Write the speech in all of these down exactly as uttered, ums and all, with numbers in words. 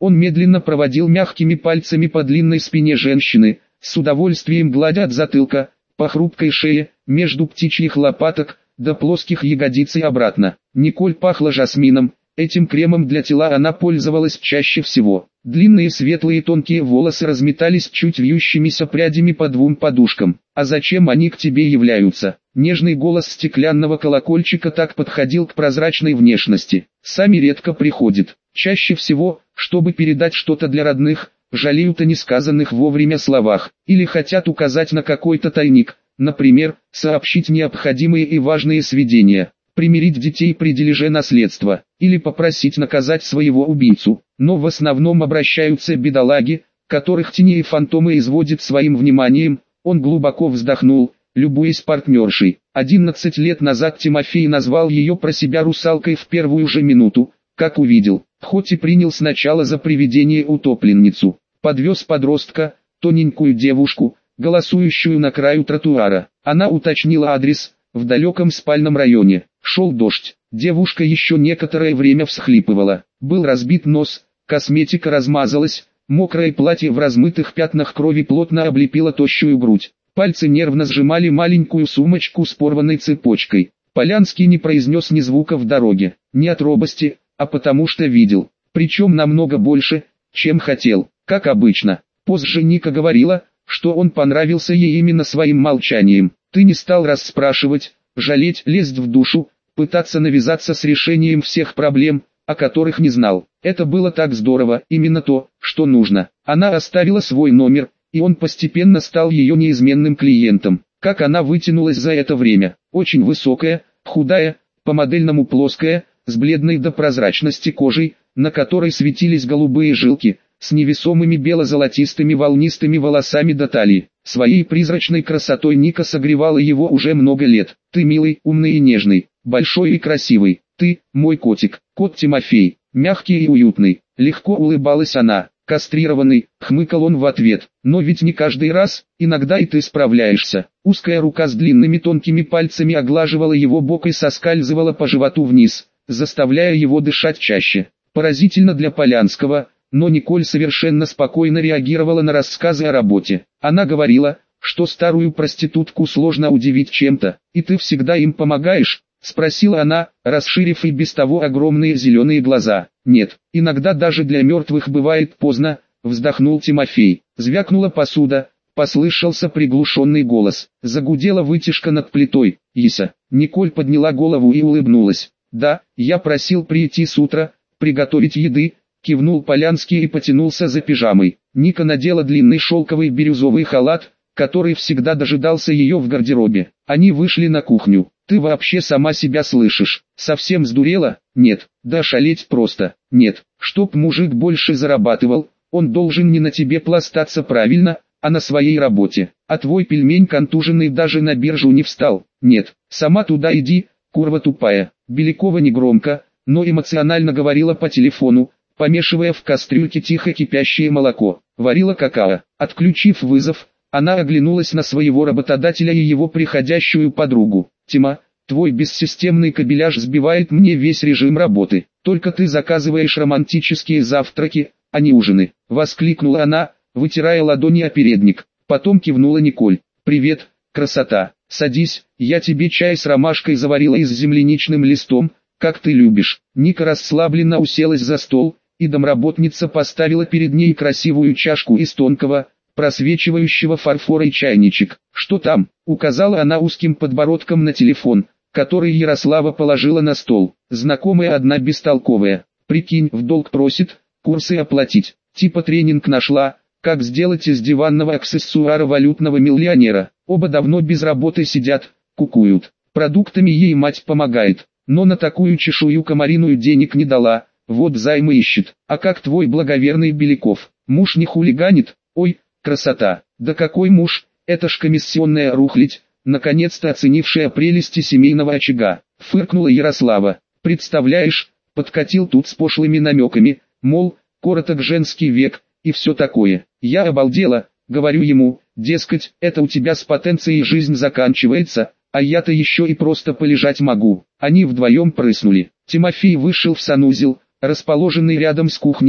Он медленно проводил мягкими пальцами по длинной спине женщины, с удовольствием гладя от затылка, по хрупкой шее, между птичьих лопаток, до плоских ягодиц и обратно. Николь пахла жасмином, этим кремом для тела она пользовалась чаще всего. Длинные светлые тонкие волосы разметались чуть вьющимися прядями по двум подушкам. «А зачем они к тебе являются?» Нежный голос стеклянного колокольчика так подходил к прозрачной внешности. «Сами редко приходят. Чаще всего, чтобы передать что-то для родных, жалеют о несказанных вовремя словах, или хотят указать на какой-то тайник, например, сообщить необходимые и важные сведения, примирить детей при дележе наследства, или попросить наказать своего убийцу. Но в основном обращаются бедолаги, которых тени и фантомы изводят своим вниманием». Он глубоко вздохнул, любуясь партнершей. Одиннадцать лет назад Тимофей назвал ее про себя русалкой в первую же минуту, как увидел, хоть и принял сначала за привидение-утопленницу. Подвез подростка, тоненькую девушку, голосующую на краю тротуара. Она уточнила адрес, в далеком спальном районе. Шел дождь, девушка еще некоторое время всхлипывала. Был разбит нос, косметика размазалась, мокрое платье в размытых пятнах крови плотно облепило тощую грудь. Пальцы нервно сжимали маленькую сумочку с порванной цепочкой. Полянский не произнес ни звука в дороге, не от робости, а потому что видел, причем намного больше, чем хотел, как обычно. Позже Ника говорила, что он понравился ей именно своим молчанием. Ты не стал расспрашивать, жалеть, лезть в душу, пытаться навязаться с решением всех проблем, о которых не знал. Это было так здорово, именно то, что нужно. Она оставила свой номер, и он постепенно стал ее неизменным клиентом. Как она вытянулась за это время. Очень высокая, худая, по-модельному плоская, с бледной до прозрачности кожей, на которой светились голубые жилки, с невесомыми бело-золотистыми волнистыми волосами до талии. Своей призрачной красотой Ника согревала его уже много лет. Ты милый, умный и нежный, большой и красивый. Ты, мой котик, кот Тимофей, мягкий и уютный. Легко улыбалась она. Кастрированный, хмыкал он в ответ. Но ведь не каждый раз, иногда и ты справляешься. Узкая рука с длинными тонкими пальцами оглаживала его бок и соскальзывала по животу вниз, заставляя его дышать чаще. Поразительно для Полянского, но Николь совершенно спокойно реагировала на рассказы о работе. Она говорила, что старую проститутку сложно удивить чем-то, и ты всегда им помогаешь? Спросила она, расширив и без того огромные зеленые глаза. Нет, иногда даже для мертвых бывает поздно, вздохнул Тимофей. Звякнула посуда, послышался приглушенный голос. Загудела вытяжка над плитой. Иса. Николь подняла голову и улыбнулась. Да, я просил прийти с утра, приготовить еды, кивнул Полянский и потянулся за пижамой. Ника надела длинный шелковый бирюзовый халат, который всегда дожидался ее в гардеробе. Они вышли на кухню. Ты вообще сама себя слышишь? Совсем сдурела? Нет. Да шалеть просто. Нет. Чтоб мужик больше зарабатывал, он должен не на тебе пластаться правильно, а на своей работе. А твой пельмень контуженный даже на биржу не встал. Нет. Сама туда иди, курва тупая. Белякова негромко, но эмоционально говорила по телефону, помешивая в кастрюльке тихо кипящее молоко. Варила какао. Отключив вызов, она оглянулась на своего работодателя и его приходящую подругу. Тима, твой бессистемный кабеляж сбивает мне весь режим работы. Только ты заказываешь романтические завтраки, а не ужины. Воскликнула она, вытирая ладони о передник. Потом кивнула Николь. Привет, красота. Садись, я тебе чай с ромашкой заварила и с земляничным листом, как ты любишь. Ника расслабленно уселась за стол, и домработница поставила перед ней красивую чашку из тонкого, просвечивающего фарфора и чайничек. Что там? Указала она узким подбородком на телефон, который Ярослава положила на стол. Знакомая одна бестолковая. Прикинь, в долг просит, курсы оплатить. Типа тренинг нашла, как сделать из диванного аксессуара валютного миллионера. Оба давно без работы сидят, кукуют. Продуктами ей мать помогает, но на такую чешую комариную денег не дала. Вот займы ищет. А как твой благоверный Беляков? Муж не хулиганит? Ой, красота. Да какой муж? Это ж комиссионная рухлядь, наконец-то оценившая прелести семейного очага. Фыркнула Ярослава. Представляешь, подкатил тут с пошлыми намеками, мол, короток женский век, и все такое. Я обалдела, говорю ему, дескать, это у тебя с потенцией жизнь заканчивается, а я-то еще и просто полежать могу. Они вдвоем прыснули. Тимофей вышел в санузел, расположенный рядом с кухней,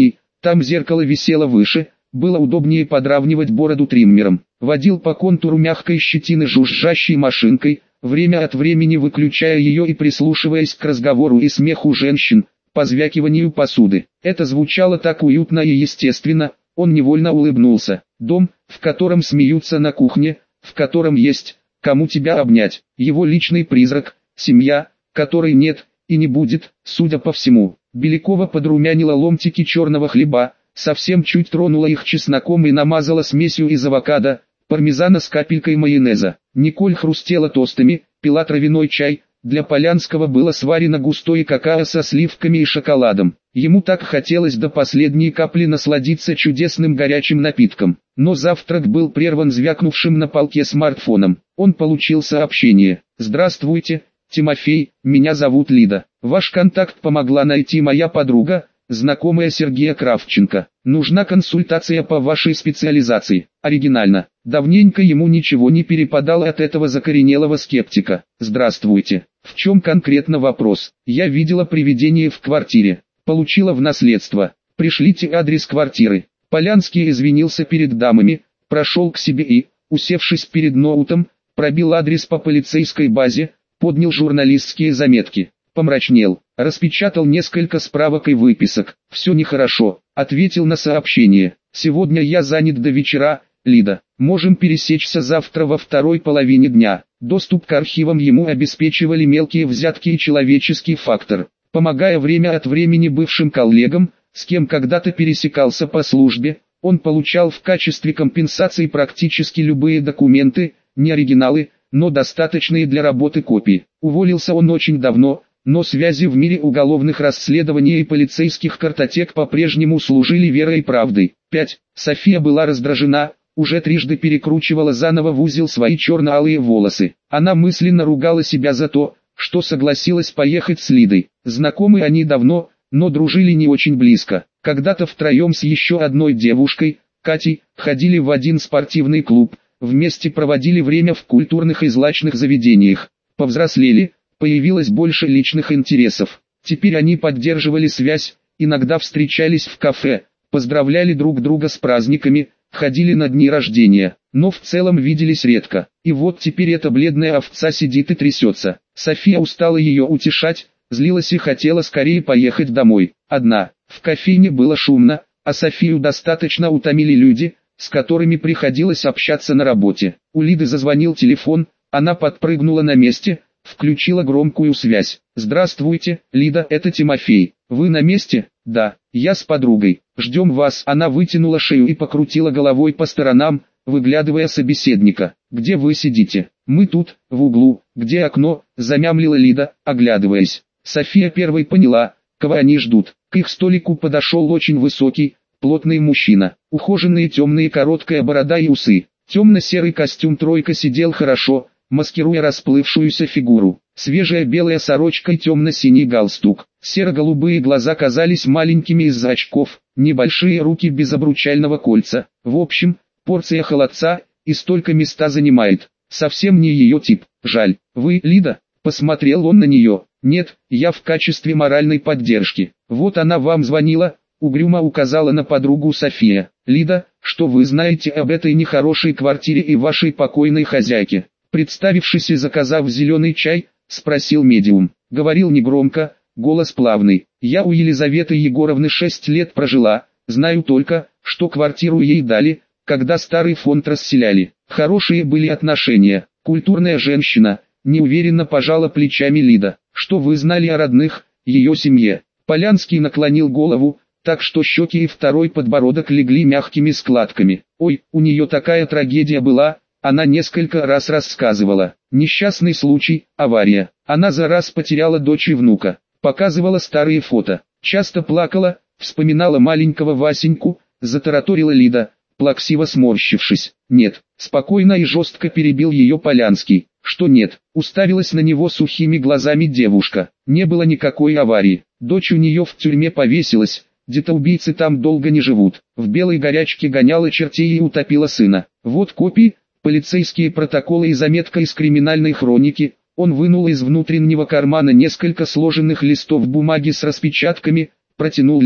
Там зеркало висело выше, было удобнее подравнивать бороду триммером. Водил по контуру мягкой щетины жужжащей машинкой, время от времени выключая ее и прислушиваясь к разговору и смеху женщин, позвякиванию посуды. Это звучало так уютно и естественно, он невольно улыбнулся. Дом, в котором смеются на кухне, в котором есть, кому тебя обнять. Его личный призрак, семья, которой нет и не будет, судя по всему. Белякова подрумянила ломтики черного хлеба, совсем чуть тронула их чесноком и намазала смесью из авокадо, пармезана с капелькой майонеза. Николь хрустела тостами, пила травяной чай, для Полянского было сварено густое какао со сливками и шоколадом. Ему так хотелось до последней капли насладиться чудесным горячим напитком. Но завтрак был прерван звякнувшим на полке смартфоном. Он получил сообщение: «Здравствуйте, Тимофей, меня зовут Лида. Ваш контакт помогла найти моя подруга, знакомая Сергея Кравченко. Нужна консультация по вашей специализации». Оригинально. Давненько ему ничего не перепадало от этого закоренелого скептика. «Здравствуйте. В чем конкретно вопрос? Я видела привидение в квартире. Получила в наследство. Пришлите адрес квартиры». Полянский извинился перед дамами, прошел к себе и, усевшись перед ноутом, пробил адрес по полицейской базе, поднял журналистские заметки. Помрачнел, распечатал несколько справок и выписок. «Все нехорошо», — ответил на сообщение. «Сегодня я занят до вечера, Лида. Можем пересечься завтра во второй половине дня». Доступ к архивам ему обеспечивали мелкие взятки и человеческий фактор. Помогая время от времени бывшим коллегам, с кем когда-то пересекался по службе, он получал в качестве компенсации практически любые документы, не оригиналы, но достаточные для работы копии. Уволился он очень давно, но связи в мире уголовных расследований и полицейских картотек по-прежнему служили верой и правдой. пять. София была раздражена, уже трижды перекручивала заново в узел свои черно-алые волосы. Она мысленно ругала себя за то, что согласилась поехать с Лидой. Знакомы они давно, но дружили не очень близко. Когда-то втроем с еще одной девушкой, Катей, ходили в один спортивный клуб, вместе проводили время в культурных и злачных заведениях. Повзрослели, появилось больше личных интересов. Теперь они поддерживали связь, иногда встречались в кафе, поздравляли друг друга с праздниками, ходили на дни рождения, но в целом виделись редко. И вот теперь эта бледная овца сидит и трясется. София устала ее утешать, злилась и хотела скорее поехать домой. Одна. В кофейне было шумно, а Софию достаточно утомили люди, с которыми приходилось общаться на работе. У Лиды зазвонил телефон, она подпрыгнула на месте, включила громкую связь. «Здравствуйте, Лида, это Тимофей. Вы на месте?» «Да, я с подругой. Ждем вас». Она вытянула шею и покрутила головой по сторонам, выглядывая собеседника. «Где вы сидите?» «Мы тут, в углу». «Где окно?» – замямлила Лида, оглядываясь. София первой поняла, кого они ждут. К их столику подошел очень высокий, плотный мужчина. Ухоженные темные короткая борода и усы. Темно-серый костюм тройка сидел хорошо, маскируя расплывшуюся фигуру. Свежая белая сорочка и темно-синий галстук. Серо-голубые глаза казались маленькими из-за очков, небольшие руки без обручального кольца. В общем, порция холодца, и столько места занимает. Совсем не ее тип. Жаль. «Вы, Лида?» – посмотрел он на нее. «Нет, я в качестве моральной поддержки. Вот она вам звонила», – угрюмо указала на подругу София. «Лида, что вы знаете об этой нехорошей квартире и вашей покойной хозяйке?» Представившись и заказав зеленый чай, спросил медиум. Говорил негромко, голос плавный. «Я у Елизаветы Егоровны шесть лет прожила, знаю только, что квартиру ей дали, когда старый фонд расселяли. Хорошие были отношения, культурная женщина», неуверенно пожала плечами Лида. «Что вы знали о родных, ее семье?» Полянский наклонил голову, так что щеки и второй подбородок легли мягкими складками. «Ой, у нее такая трагедия была». Она несколько раз рассказывала. Несчастный случай, авария. Она за раз потеряла дочь и внука. Показывала старые фото. Часто плакала, вспоминала маленького Васеньку, затараторила Лида, плаксиво сморщившись. «Нет», спокойно и жестко перебил ее Полянский. «Что нет?» Уставилась на него сухими глазами девушка. «Не было никакой аварии. Дочь у нее в тюрьме повесилась. Детоубийцы там долго не живут. В белой горячке гоняла чертей и утопила сына. Вот копии». Полицейские протоколы и заметка из криминальной хроники. Он вынул из внутреннего кармана несколько сложенных листов бумаги с распечатками, протянул Лиде.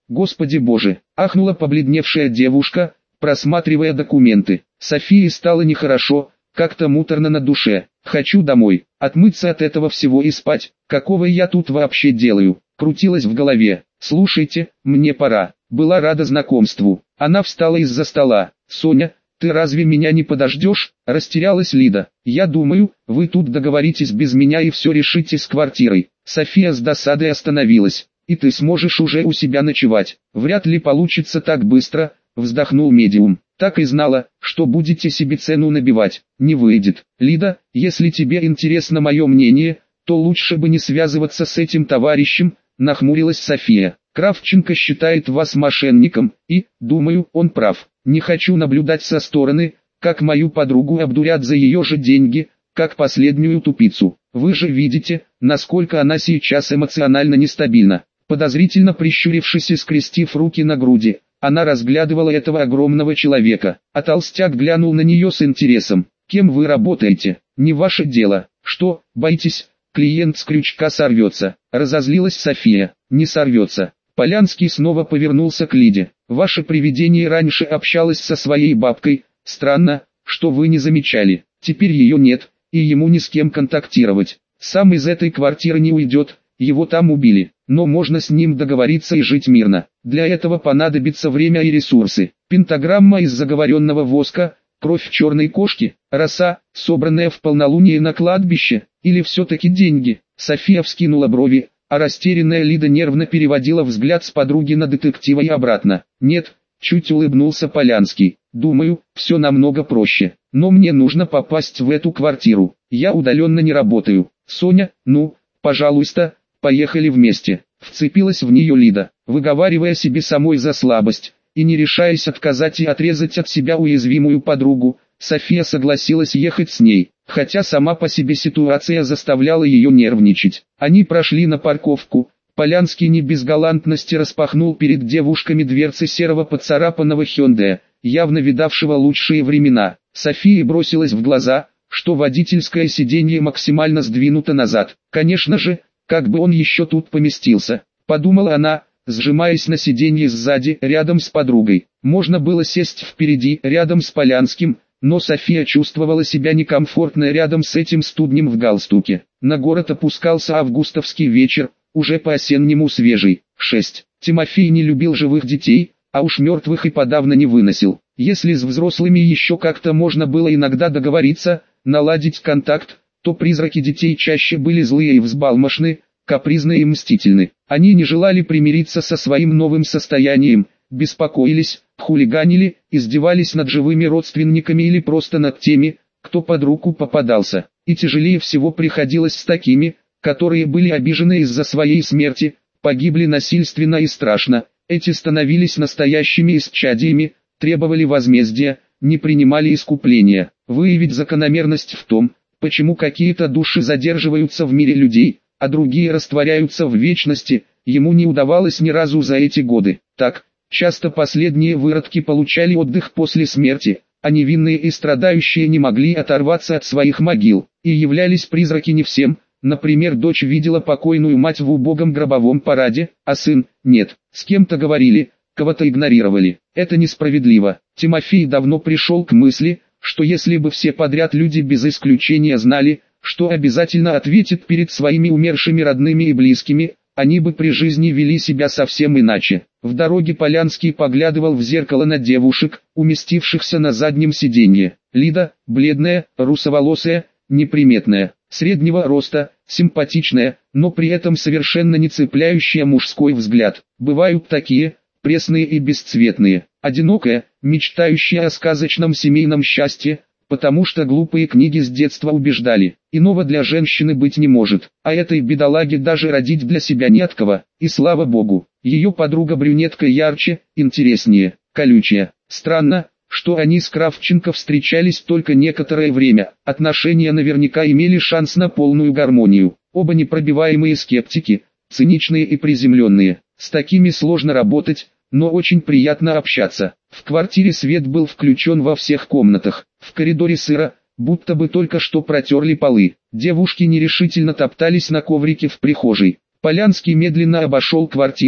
Господи боже, ахнула побледневшая девушка, просматривая документы. Софии стало нехорошо, как-то муторно на душе. Хочу домой, отмыться от этого всего и спать. Какого я тут вообще делаю? Крутилось в голове. Слушайте, мне пора. Была рада знакомству. Она встала из-за стола. Соня, ты разве меня не подождешь? Растерялась Лида. Я думаю, вы тут договоритесь без меня и все решите с квартирой. София с досадой остановилась. И ты сможешь уже у себя ночевать. Вряд ли получится так быстро, вздохнул медиум. Так и знала, что будете себе цену набивать. Не выйдет. Лида, если тебе интересно мое мнение, то лучше бы не связываться с этим товарищем, нахмурилась София. Кравченко считает вас мошенником, и, думаю, он прав. Не хочу наблюдать со стороны, как мою подругу обдурят за ее же деньги, как последнюю тупицу. Вы же видите, насколько она сейчас эмоционально нестабильна. Подозрительно прищурившись и скрестив руки на груди, она разглядывала этого огромного человека, а толстяк глянул на нее с интересом. «Кем вы работаете? Не ваше дело. Что, боитесь, клиент с крючка сорвется?» Разозлилась София. «Не сорвется». Полянский снова повернулся к Лиде. «Ваше привидение раньше общалось со своей бабкой. Странно, что вы не замечали. Теперь ее нет, и ему ни с кем контактировать. Сам из этой квартиры не уйдет, его там убили. Но можно с ним договориться и жить мирно. Для этого понадобится время и ресурсы. Пентаграмма из заговоренного воска, кровь черной кошки, роса, собранная в полнолуние на кладбище, или все-таки деньги?» София вскинула брови, а растерянная Лида нервно переводила взгляд с подруги на детектива и обратно. «Нет», чуть улыбнулся Полянский, «думаю, все намного проще. Но мне нужно попасть в эту квартиру. Я удаленно не работаю. Соня, ну, пожалуйста, поехали вместе». Вцепилась в нее Лида, выговаривая себе самой за слабость, и не решаясь отказать и отрезать от себя уязвимую подругу. София согласилась ехать с ней, хотя сама по себе ситуация заставляла ее нервничать. Они прошли на парковку. Полянский не без галантности распахнул перед девушками дверцы серого поцарапанного Hyundai, явно видавшего лучшие времена. Софии бросилась в глаза, что водительское сиденье максимально сдвинуто назад. Конечно же, как бы он еще тут поместился, подумала она, сжимаясь на сиденье сзади, рядом с подругой. Можно было сесть впереди, рядом с Полянским, но София чувствовала себя некомфортно рядом с этим студнем в галстуке. На город опускался августовский вечер, уже по-осеннему свежий. шесть. Тимофей не любил живых детей, а уж мертвых и подавно не выносил. Если с взрослыми еще как-то можно было иногда договориться, наладить контакт, то призраки детей чаще были злые и взбалмошны, капризны и мстительны. Они не желали примириться со своим новым состоянием, беспокоились, хулиганили, издевались над живыми родственниками или просто над теми, кто под руку попадался. И тяжелее всего приходилось с такими, которые были обижены из-за своей смерти, погибли насильственно и страшно. Эти становились настоящими исчадиями, требовали возмездия, не принимали искупления. Выявить закономерность в том, почему какие-то души задерживаются в мире людей, а другие растворяются в вечности, ему не удавалось ни разу за эти годы. Так, часто последние выродки получали отдых после смерти, а невинные и страдающие не могли оторваться от своих могил, и являлись призраки не всем. Например, дочь видела покойную мать в убогом гробовом параде, а сын – нет. С кем-то говорили, кого-то игнорировали. Это несправедливо. Тимофей давно пришел к мысли, что если бы все подряд люди без исключения знали, что обязательно ответят перед своими умершими родными и близкими, они бы при жизни вели себя совсем иначе. В дороге Полянский поглядывал в зеркало на девушек, уместившихся на заднем сиденье. Лида, бледная, русоволосая, неприметная, среднего роста, симпатичная, но при этом совершенно не цепляющая мужской взгляд. Бывают такие, пресные и бесцветные, одинокая, мечтающая о сказочном семейном счастье, потому что глупые книги с детства убеждали, иного для женщины быть не может, а этой бедолаге даже родить для себя не от кого, и слава богу, ее подруга-брюнетка ярче, интереснее, колючая. Странно, что они с Кравченко встречались только некоторое время, отношения наверняка имели шанс на полную гармонию, оба непробиваемые скептики, циничные и приземленные, с такими сложно работать, но очень приятно общаться. В квартире свет был включен во всех комнатах, в коридоре сыро, будто бы только что протерли полы. Девушки нерешительно топтались на коврике в прихожей. Полянский медленно обошел квартиру,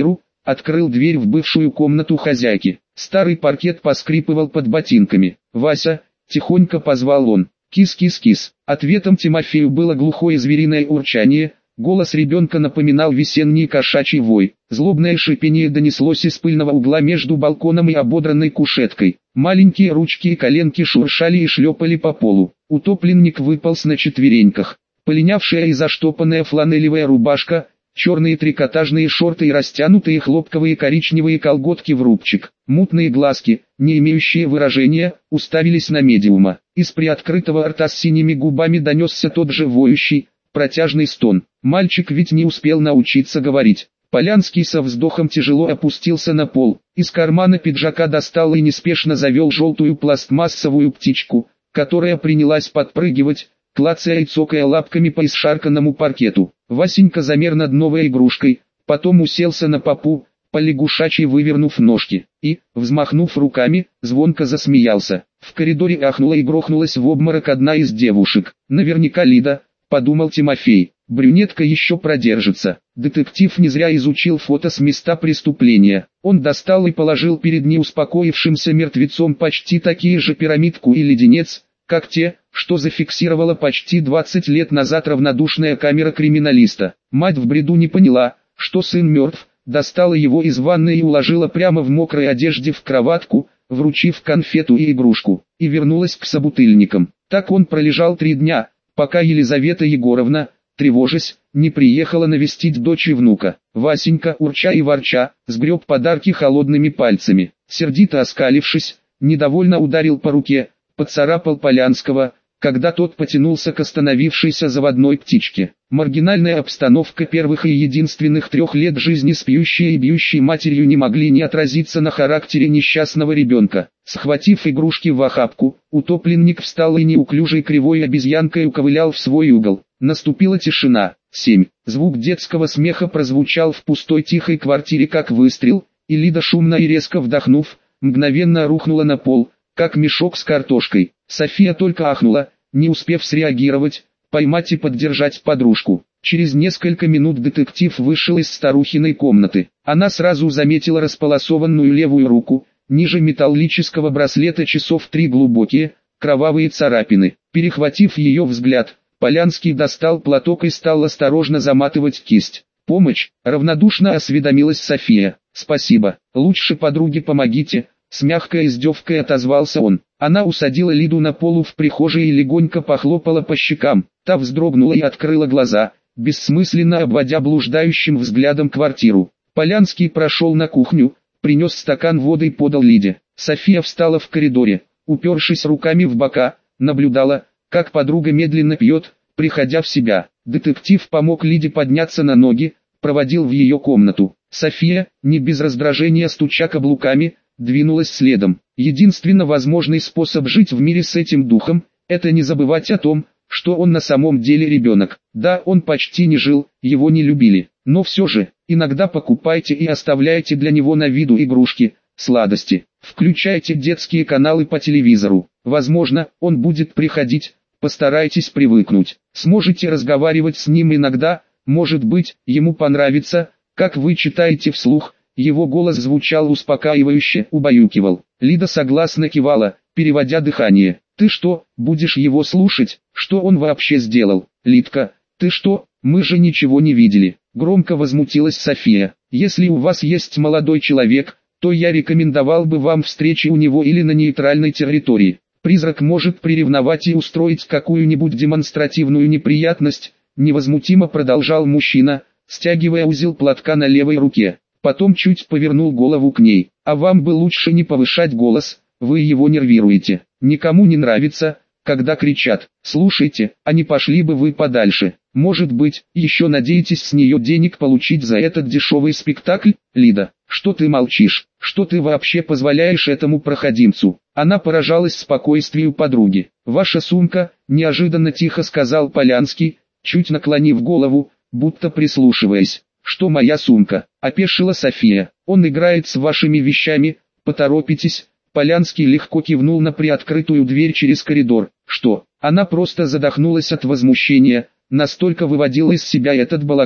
открыл дверь в бывшую комнату хозяйки. Старый паркет поскрипывал под ботинками. «Вася!» — тихонько позвал он. «Кис-кис-кис». Ответом Тимофею было глухое звериное урчание, голос ребенка напоминал весенний кошачий вой. Злобное шипение донеслось из пыльного угла между балконом и ободранной кушеткой. Маленькие ручки и коленки шуршали и шлепали по полу. Утопленник выполз на четвереньках. Полинявшая и заштопанная фланелевая рубашка, черные трикотажные шорты и растянутые хлопковые коричневые колготки в рубчик. Мутные глазки, не имеющие выражения, уставились на медиума. Из приоткрытого рта с синими губами донесся тот же воющий, протяжный стон. Мальчик ведь не успел научиться говорить. Полянский со вздохом тяжело опустился на пол. Из кармана пиджака достал и неспешно завел желтую пластмассовую птичку, которая принялась подпрыгивать, клацая и цокая лапками по исшарканному паркету. Васенька замер над новой игрушкой, потом уселся на попу, полягушачьи вывернув ножки, и, взмахнув руками, звонко засмеялся. В коридоре ахнула и грохнулась в обморок одна из девушек. «Наверняка Лида», — подумал Тимофей, — «брюнетка еще продержится». Детектив не зря изучил фото с места преступления. Он достал и положил перед неуспокоившимся мертвецом почти такие же пирамидку и леденец, как те, что зафиксировала почти двадцать лет назад равнодушная камера криминалиста. Мать в бреду не поняла, что сын мертв, достала его из ванной и уложила прямо в мокрой одежде в кроватку, вручив конфету и игрушку, и вернулась к собутыльникам. Так он пролежал три дня, пока Елизавета Егоровна, тревожась, не приехала навестить дочь и внука. Васенька, урча и ворча, сгреб подарки холодными пальцами. Сердито оскалившись, недовольно ударил по руке, поцарапал Полянского, когда тот потянулся к остановившейся заводной птичке. Маргинальная обстановка первых и единственных трех лет жизни с пьющей и бьющей матерью не могли не отразиться на характере несчастного ребенка. Схватив игрушки в охапку, утопленник встал и неуклюжей кривой обезьянкой уковылял в свой угол. Наступила тишина. семь. Звук детского смеха прозвучал в пустой тихой квартире как выстрел, и Лида, шумно и резко вдохнув, мгновенно рухнула на пол, как мешок с картошкой. София только ахнула, не успев среагировать, поймать и поддержать подружку. Через несколько минут детектив вышел из старухиной комнаты. Она сразу заметила располосованную левую руку, ниже металлического браслета часов три глубокие, кровавые царапины. Перехватив ее взгляд, Полянский достал платок и стал осторожно заматывать кисть. «Помощь?» — равнодушно осведомилась София. «Спасибо. Лучше подруге помогите», — с мягкой издевкой отозвался он. Она усадила Лиду на полу в прихожей и легонько похлопала по щекам. Та вздрогнула и открыла глаза, бессмысленно обводя блуждающим взглядом квартиру. Полянский прошел на кухню, принес стакан воды и подал Лиде. София встала в коридоре, упершись руками в бока, наблюдала, как подруга медленно пьет, приходя в себя. Детектив помог Лиде подняться на ноги, проводил в ее комнату. София, не без раздражения стуча каблуками, двинулась следом. Единственно возможный способ жить в мире с этим духом, это не забывать о том, что он на самом деле ребенок. Да, он почти не жил, его не любили, но все же, иногда покупайте и оставляйте для него на виду игрушки, сладости. Включайте детские каналы по телевизору. Возможно, он будет приходить, постарайтесь привыкнуть. Сможете разговаривать с ним иногда, может быть, ему понравится, как вы читаете вслух. Его голос звучал успокаивающе, убаюкивал. Лида согласно кивала, переводя дыхание. «Ты что, будешь его слушать? Что он вообще сделал?» «Лидка, ты что, мы же ничего не видели», — громко возмутилась София. «Если у вас есть молодой человек, то я рекомендовал бы вам встречи у него или на нейтральной территории. Призрак может приревновать и устроить какую-нибудь демонстративную неприятность», — невозмутимо продолжал мужчина, стягивая узел платка на левой руке. Потом чуть повернул голову к ней. «А вам бы лучше не повышать голос, вы его нервируете. Никому не нравится, когда кричат. Слушайте, а не пошли бы вы подальше. Может быть, еще надеетесь с нее денег получить за этот дешевый спектакль?» «Лида, что ты молчишь? Что ты вообще позволяешь этому проходимцу?» Она поражалась спокойствию подруги. «Ваша сумка», — неожиданно тихо сказал Полянский, чуть наклонив голову, будто прислушиваясь. «Что моя сумка?» — опешила София. «Он играет с вашими вещами, поторопитесь». Полянский легко кивнул на приоткрытую дверь через коридор. «Что?» Она просто задохнулась от возмущения, настолько выводил из себя этот балаган.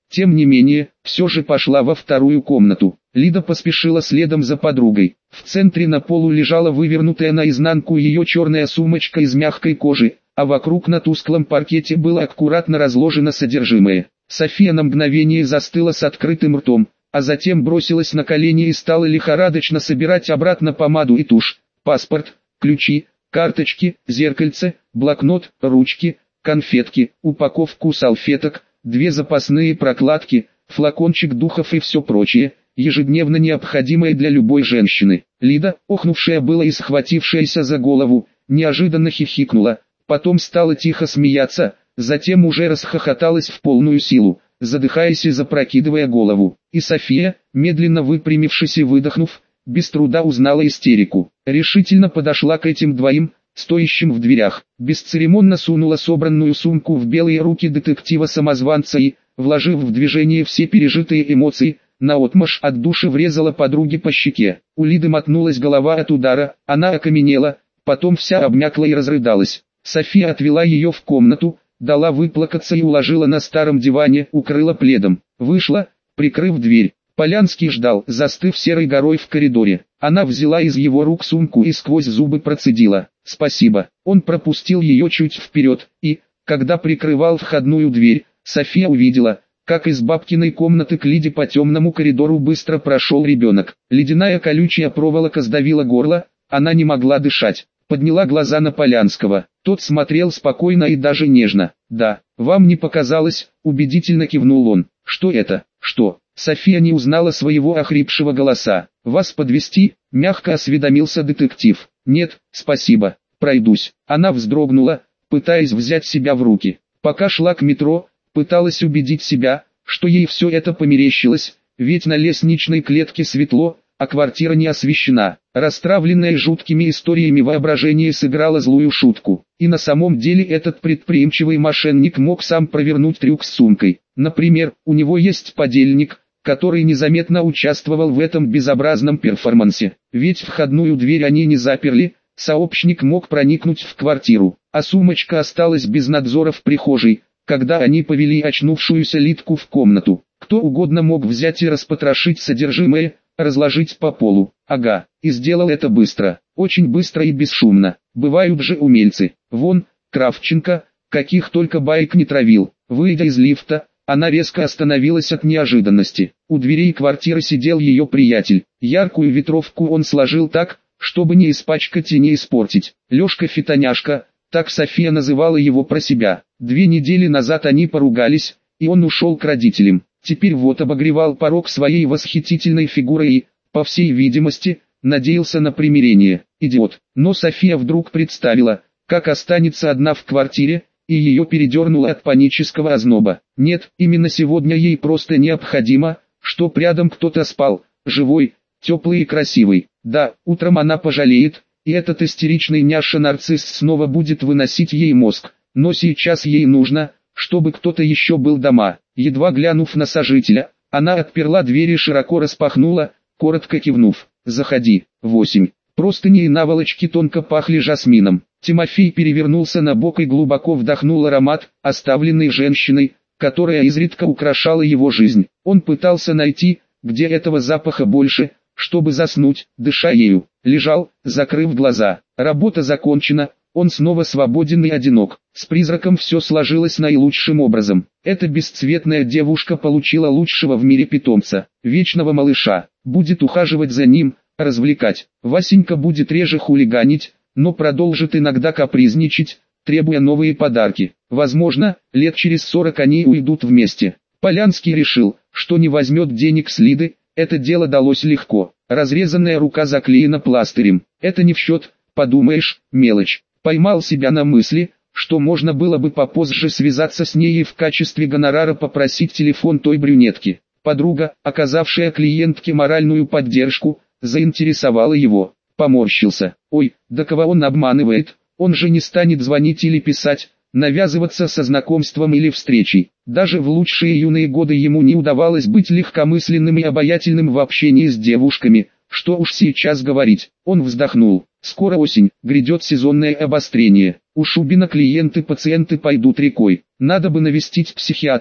Тем не менее, все же пошла во вторую комнату. Лида поспешила следом за подругой. В центре на полу лежала вывернутая наизнанку ее черная сумочка из мягкой кожи, а вокруг на тусклом паркете было аккуратно разложено содержимое. София на мгновение застыла с открытым ртом, а затем бросилась на колени и стала лихорадочно собирать обратно помаду и тушь, паспорт, ключи, карточки, зеркальце, блокнот, ручки, конфетки, упаковку салфеток, две запасные прокладки, флакончик духов и все прочее, ежедневно необходимое для любой женщины. Лида, охнувшая было и схватившаяся за голову, неожиданно хихикнула, потом стала тихо смеяться, затем уже расхохоталась в полную силу, задыхаясь и запрокидывая голову. И София, медленно выпрямившись и выдохнув, без труда узнала истерику. Решительно подошла к этим двоим, стоящим в дверях, бесцеремонно сунула собранную сумку в белые руки детектива-самозванца и, вложив в движение все пережитые эмоции, наотмашь от души врезала подруге по щеке. У Лиды мотнулась голова от удара, она окаменела, потом вся обмякла и разрыдалась. София отвела ее в комнату, дала выплакаться и уложила на старом диване, укрыла пледом. Вышла, прикрыв дверь. Полянский ждал, застыв серой горой в коридоре. Она взяла из его рук сумку и сквозь зубы процедила: «Спасибо». Он пропустил ее чуть вперед, и, когда прикрывал входную дверь, София увидела, как из бабкиной комнаты к Лиде по темному коридору быстро прошел ребенок. Ледяная колючая проволока сдавила горло, она не могла дышать. Подняла глаза на Полянского. Тот смотрел спокойно и даже нежно. «Да, вам не показалось», — убедительно кивнул он. «Что это? Что?» София не узнала своего охрипшего голоса. «Вас подвезти?» — мягко осведомился детектив. «Нет, спасибо, пройдусь». Она вздрогнула, пытаясь взять себя в руки. Пока шла к метро, пыталась убедить себя, что ей все это померещилось, ведь на лестничной клетке светло, а квартира не освещена. Расстравленная жуткими историями воображение сыграло злую шутку. И на самом деле этот предприимчивый мошенник мог сам провернуть трюк с сумкой. Например, у него есть подельник, который незаметно участвовал в этом безобразном перформансе. Ведь входную дверь они не заперли, сообщник мог проникнуть в квартиру, а сумочка осталась без надзора в прихожей, когда они повели очнувшуюся Лидку в комнату. Кто угодно мог взять и распотрошить содержимое, разложить по полу. Ага, и сделал это быстро, очень быстро и бесшумно. Бывают же умельцы. Вон, Кравченко, каких только баек не травил. Выйдя из лифта, она резко остановилась от неожиданности. У дверей квартиры сидел ее приятель. Яркую ветровку он сложил так, чтобы не испачкать и не испортить. Лешка-фитоняшка, так София называла его про себя. Две недели назад они поругались, и он ушел к родителям. Теперь вот обогревал порог своей восхитительной фигурой и, по всей видимости, надеялся на примирение. Идиот. Но София вдруг представила, как останется одна в квартире, и ее передернуло от панического озноба. Нет, именно сегодня ей просто необходимо, чтоб рядом кто-то спал, живой, теплый и красивый. Да, утром она пожалеет, и этот истеричный няша-нарцисс снова будет выносить ей мозг. Но сейчас ей нужно, чтобы кто-то еще был дома. Едва глянув на сожителя, она отперла дверь и широко распахнула, коротко кивнув: «Заходи». восемь. Простыни и наволочки тонко пахли жасмином. Тимофей перевернулся на бок и глубоко вдохнул аромат, оставленный женщиной, которая изредка украшала его жизнь. Он пытался найти, где этого запаха больше, чтобы заснуть, дыша ею. Лежал, закрыв глаза. Работа закончена. Он снова свободен и одинок. С призраком все сложилось наилучшим образом. Эта бесцветная девушка получила лучшего в мире питомца, вечного малыша. Будет ухаживать за ним, развлекать. Васенька будет реже хулиганить, но продолжит иногда капризничать, требуя новые подарки. Возможно, лет через сорок они уйдут вместе. Полянский решил, что не возьмет денег с Лиды, это дело далось легко. Разрезанная рука заклеена пластырем. Это не в счет, подумаешь, мелочь. Поймал себя на мысли, что можно было бы попозже связаться с ней и в качестве гонорара попросить телефон той брюнетки. Подруга, оказавшая клиентке моральную поддержку, заинтересовала его. Поморщился. Ой, да кого он обманывает, он же не станет звонить или писать, навязываться со знакомством или встречей. Даже в лучшие юные годы ему не удавалось быть легкомысленным и обаятельным в общении с девушками, что уж сейчас говорить. Он вздохнул. Скоро осень, грядет сезонное обострение. У Шубина клиенты-пациенты пойдут рекой. Надо бы навестить психиатра,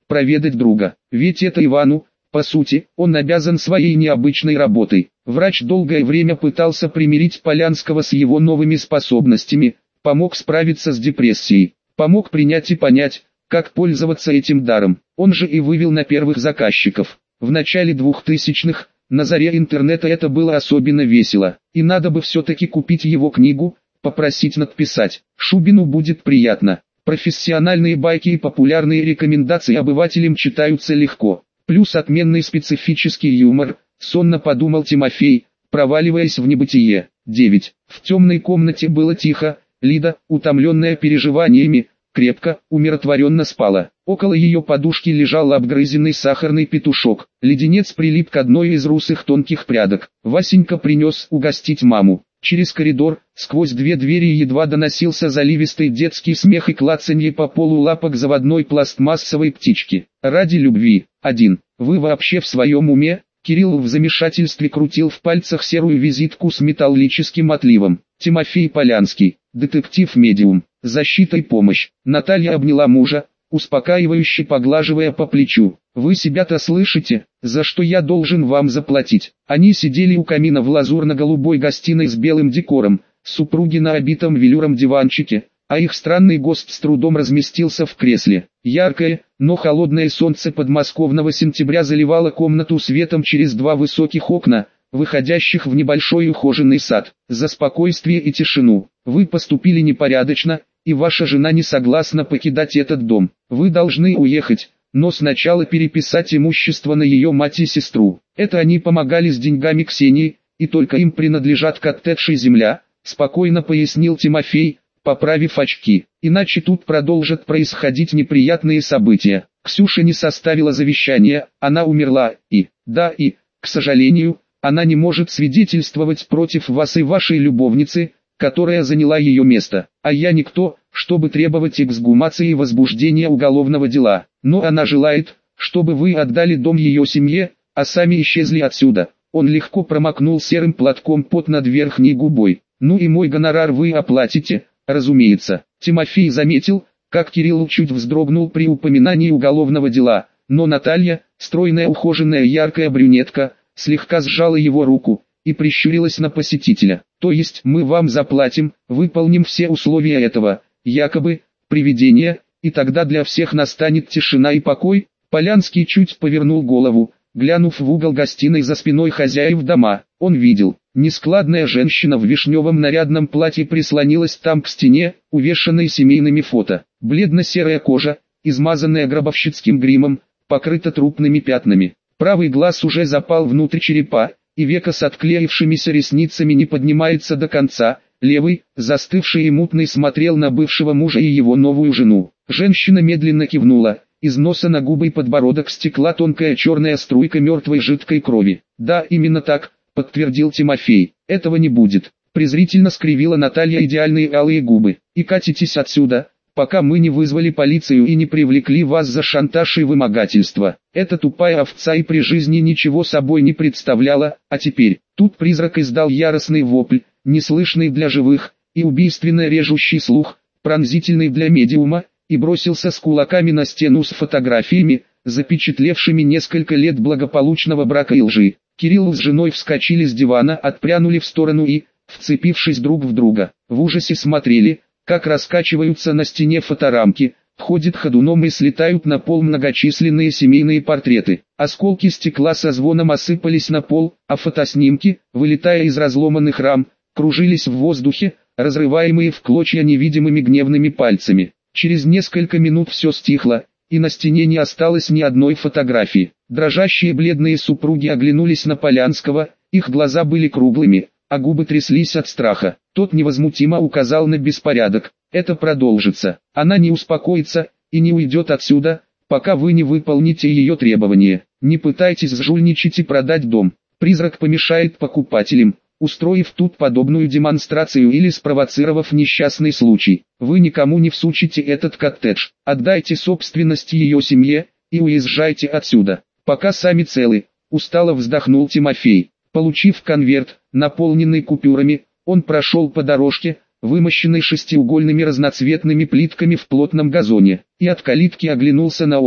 проведать друга. Ведь это Ивану, по сути, он обязан своей необычной работой. Врач долгое время пытался примирить Полянского с его новыми способностями, помог справиться с депрессией, помог принять и понять, как пользоваться этим даром. Он же и вывел на первых заказчиков. В начале двухтысячных, на заре интернета, это было особенно весело. И надо бы все-таки купить его книгу, попросить надписать. Шубину будет приятно. Профессиональные байки и популярные рекомендации обывателям читаются легко. Плюс отменный специфический юмор, сонно подумал Тимофей, проваливаясь в небытие. девять. В темной комнате было тихо. Лида, утомленная переживаниями, крепко, умиротворенно спала. Около ее подушки лежал обгрызенный сахарный петушок. Леденец прилип к одной из русых тонких прядок. Васенька принес угостить маму. Через коридор, сквозь две двери едва доносился заливистый детский смех и клацанье по полу лапок заводной пластмассовой птички. Ради любви. один. Вы вообще в своем уме? Кирилл в замешательстве крутил в пальцах серую визитку с металлическим отливом. Тимофей Полянский, детектив-медиум, защита и помощь. Наталья обняла мужа, успокаивающе поглаживая по плечу. Вы себя-то слышите, за что я должен вам заплатить? Они сидели у камина в лазурно-голубой гостиной с белым декором, супруги на обитом велюром диванчике, а их странный гость с трудом разместился в кресле. Яркое, но холодное солнце подмосковного сентября заливало комнату светом через два высоких окна, выходящих в небольшой ухоженный сад. За спокойствие и тишину. Вы поступили непорядочно, и ваша жена не согласна покидать этот дом. Вы должны уехать, но сначала переписать имущество на ее мать и сестру. Это они помогали с деньгами Ксении, и только им принадлежат коттедж и земля, спокойно пояснил Тимофей, поправив очки. Иначе тут продолжат происходить неприятные события. Ксюша не составила завещание, она умерла, и, да и, к сожалению, она не может свидетельствовать против вас и вашей любовницы, которая заняла ее место. А я никто, чтобы требовать эксгумации и возбуждения уголовного дела. Но она желает, чтобы вы отдали дом ее семье, а сами исчезли отсюда. Он легко промокнул серым платком пот над верхней губой. Ну и мой гонорар вы оплатите, разумеется. Тимофей заметил, как Кирилл чуть вздрогнул при упоминании уголовного дела, но Наталья, стройная ухоженная яркая брюнетка, слегка сжала его руку и прищурилась на посетителя. То есть мы вам заплатим, выполним все условия этого, якобы, привидения, и тогда для всех настанет тишина и покой. Полянский чуть повернул голову, глянув в угол гостиной за спиной хозяев дома. Он видел, нескладная женщина в вишневом нарядном платье прислонилась там к стене, увешанной семейными фото. Бледно-серая кожа, измазанная гробовщицким гримом, покрыта трупными пятнами. Правый глаз уже запал внутрь черепа, и веко с отклеившимися ресницами не поднимается до конца. Левый, застывший и мутный, смотрел на бывшего мужа и его новую жену. Женщина медленно кивнула. Из носа на губы и подбородок стекла тонкая черная струйка мертвой жидкой крови. «Да, именно так», — подтвердил Тимофей. «Этого не будет», — презрительно скривила Наталья идеальные алые губы. «И катитесь отсюда, пока мы не вызвали полицию и не привлекли вас за шантаж и вымогательство. Эта тупая овца и при жизни ничего собой не представляла, а теперь...» Тут призрак издал яростный вопль, неслышный для живых, и убийственно режущий слух, пронзительный для медиума, и бросился с кулаками на стену с фотографиями, запечатлевшими несколько лет благополучного брака и лжи. Кирилл с женой вскочили с дивана, отпрянули в сторону и, вцепившись друг в друга, в ужасе смотрели, как раскачиваются на стене фоторамки, входят ходуном и слетают на пол многочисленные семейные портреты. Осколки стекла со звоном осыпались на пол, а фотоснимки, вылетая из разломанных рам, кружились в воздухе, разрываемые в клочья невидимыми гневными пальцами. Через несколько минут все стихло, и на стене не осталось ни одной фотографии. Дрожащие бледные супруги оглянулись на Полянского, их глаза были круглыми, а губы тряслись от страха. Тот невозмутимо указал на беспорядок. «Это продолжится. Она не успокоится и не уйдет отсюда, пока вы не выполните ее требования. Не пытайтесь сжульничать и продать дом. Призрак помешает покупателям, устроив тут подобную демонстрацию или спровоцировав несчастный случай. Вы никому не всучите этот коттедж. Отдайте собственность ее семье и уезжайте отсюда, пока сами целы», — устало вздохнул Тимофей. Получив конверт, наполненный купюрами, он прошел по дорожке, вымощенной шестиугольными разноцветными плитками в плотном газоне, и от калитки оглянулся на окна.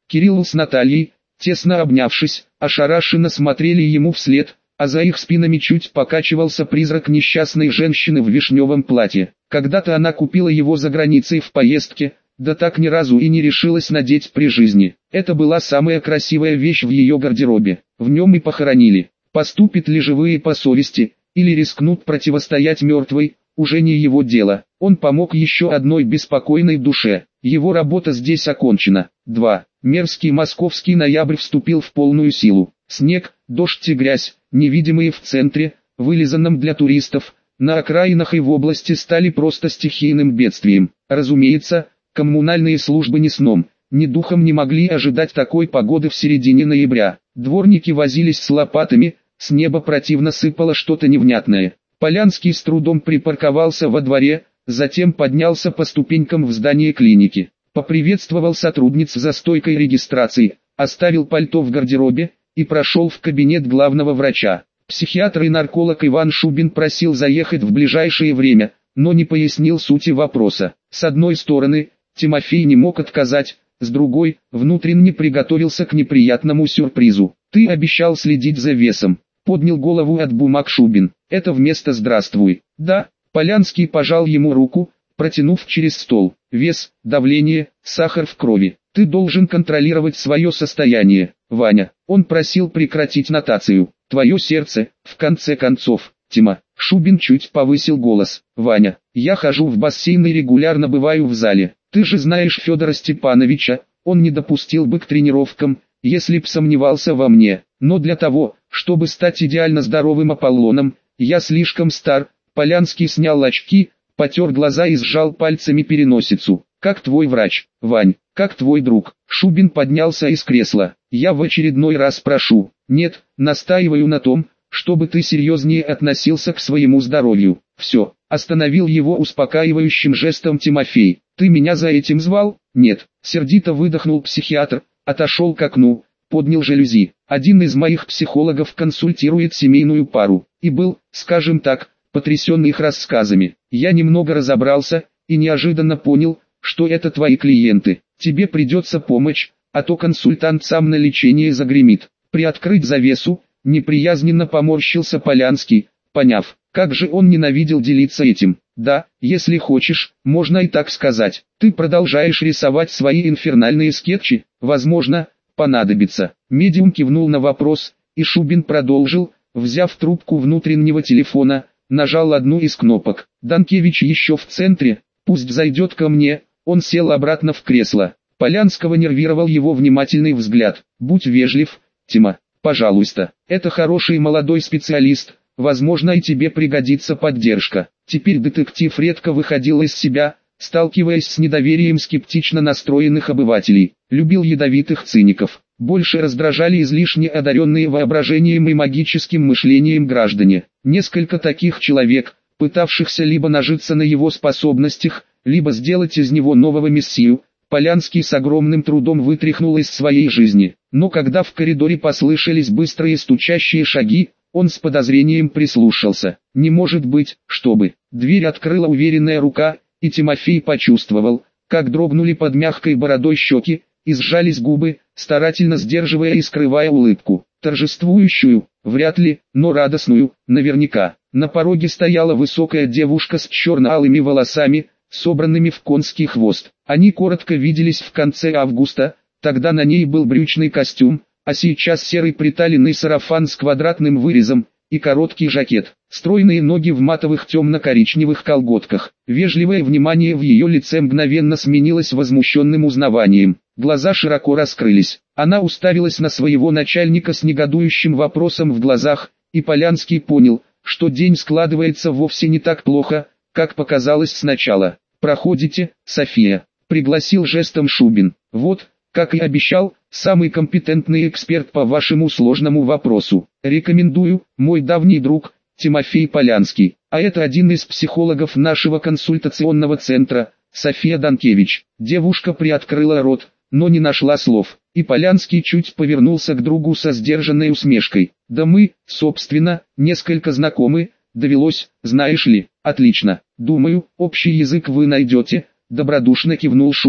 Кирилл с Натальей, тесно обнявшись, ошарашенно смотрели ему вслед, а за их спинами чуть покачивался призрак несчастной женщины в вишневом платье. Когда-то она купила его за границей в поездке, да так ни разу и не решилась надеть при жизни. Это была самая красивая вещь в ее гардеробе, в нем и похоронили. Поступит ли живые по совести, или рискнут противостоять мертвой, уже не его дело. Он помог еще одной беспокойной душе. Его работа здесь окончена. два. Мерзкий московский ноябрь вступил в полную силу. Снег, дождь и грязь, невидимые в центре, вылизанном для туристов, на окраинах и в области стали просто стихийным бедствием. Разумеется, коммунальные службы ни сном, ни духом не могли ожидать такой погоды в середине ноября. Дворники возились с лопатами, с неба противно сыпало что-то невнятное. Полянский с трудом припарковался во дворе, затем поднялся по ступенькам в здание клиники. Поприветствовал сотрудниц за стойкой регистрации, оставил пальто в гардеробе и прошел в кабинет главного врача. Психиатр и нарколог Иван Шубин просил заехать в ближайшее время, но не пояснил сути вопроса. С одной стороны, Тимофей не мог отказать, с другой, внутренне приготовился к неприятному сюрпризу. «Ты обещал следить за весом», — поднял голову от бумаг Шубин. «Это вместо «здравствуй». «Да», — Полянский пожал ему руку, протянув через стол. «Вес, давление, сахар в крови. Ты должен контролировать свое состояние, Ваня». Он просил прекратить нотацию. «Твое сердце, в конце концов, Тима». Шубин чуть повысил голос. «Ваня, я хожу в бассейн и регулярно бываю в зале. Ты же знаешь Федора Степановича, он не допустил бы к тренировкам, если б сомневался во мне. Но для того, чтобы стать идеально здоровым Аполлоном, я слишком стар». Полянский снял очки, потер глаза и сжал пальцами переносицу. «Как твой врач, Вань, как твой друг?» Шубин поднялся из кресла. «Я в очередной раз прошу, нет, настаиваю на том, чтобы ты серьезнее относился к своему здоровью». «Все», — остановил его успокаивающим жестом Тимофей. «Ты меня за этим звал?» «Нет», — сердито выдохнул психиатр, отошел к окну, поднял жалюзи. «Один из моих психологов консультирует семейную пару, и был, скажем так, потрясен их рассказами. Я немного разобрался, и неожиданно понял, что это твои клиенты. Тебе придется помочь, а то консультант сам на лечение загремит». Приоткрыть завесу, неприязненно поморщился Полянский, поняв, как же он ненавидел делиться этим. «Да, если хочешь, можно и так сказать. Ты продолжаешь рисовать свои инфернальные скетчи, возможно, понадобится». Медиум кивнул на вопрос, и Шубин продолжил, взяв трубку внутреннего телефона, нажал одну из кнопок. «Данкевич еще в центре, пусть зайдет ко мне». Он сел обратно в кресло. Полянского нервировал его внимательный взгляд. «Будь вежлив, Тима, пожалуйста. Это хороший молодой специалист, возможно и тебе пригодится поддержка». Теперь детектив редко выходил из себя, сталкиваясь с недоверием скептично настроенных обывателей. Любил ядовитых циников. Больше раздражали излишне одаренные воображением и магическим мышлением граждане. Несколько таких человек, пытавшихся либо нажиться на его способностях, либо сделать из него нового мессию, Полянский с огромным трудом вытряхнул из своей жизни. Но когда в коридоре послышались быстрые стучащие шаги, он с подозрением прислушался. Не может быть, чтобы. Дверь открыла уверенная рука, и Тимофей почувствовал, как дрогнули под мягкой бородой щеки, и сжались губы, старательно сдерживая и скрывая улыбку. Торжествующую, вряд ли, но радостную, наверняка. На пороге стояла высокая девушка с черно-алыми волосами, собранными в конский хвост. Они коротко виделись в конце августа, тогда на ней был брючный костюм, а сейчас серый приталенный сарафан с квадратным вырезом и короткий жакет. Стройные ноги в матовых темно-коричневых колготках. Вежливое внимание в ее лице мгновенно сменилось возмущенным узнаванием. Глаза широко раскрылись. Она уставилась на своего начальника с негодующим вопросом в глазах, и Полянский понял, что день складывается вовсе не так плохо, как показалось сначала. «Проходите, София», — пригласил жестом Шубин. «Вот, как и обещал, самый компетентный эксперт по вашему сложному вопросу. Рекомендую, мой давний друг, Тимофей Полянский. А это один из психологов нашего консультационного центра, София Данкевич». Девушка приоткрыла рот, но не нашла слов, и Полянский чуть повернулся к другу со сдержанной усмешкой. «Да мы, собственно, несколько знакомы, довелось, знаешь ли». «Отлично, думаю, общий язык вы найдете», — добродушно кивнул Шубин.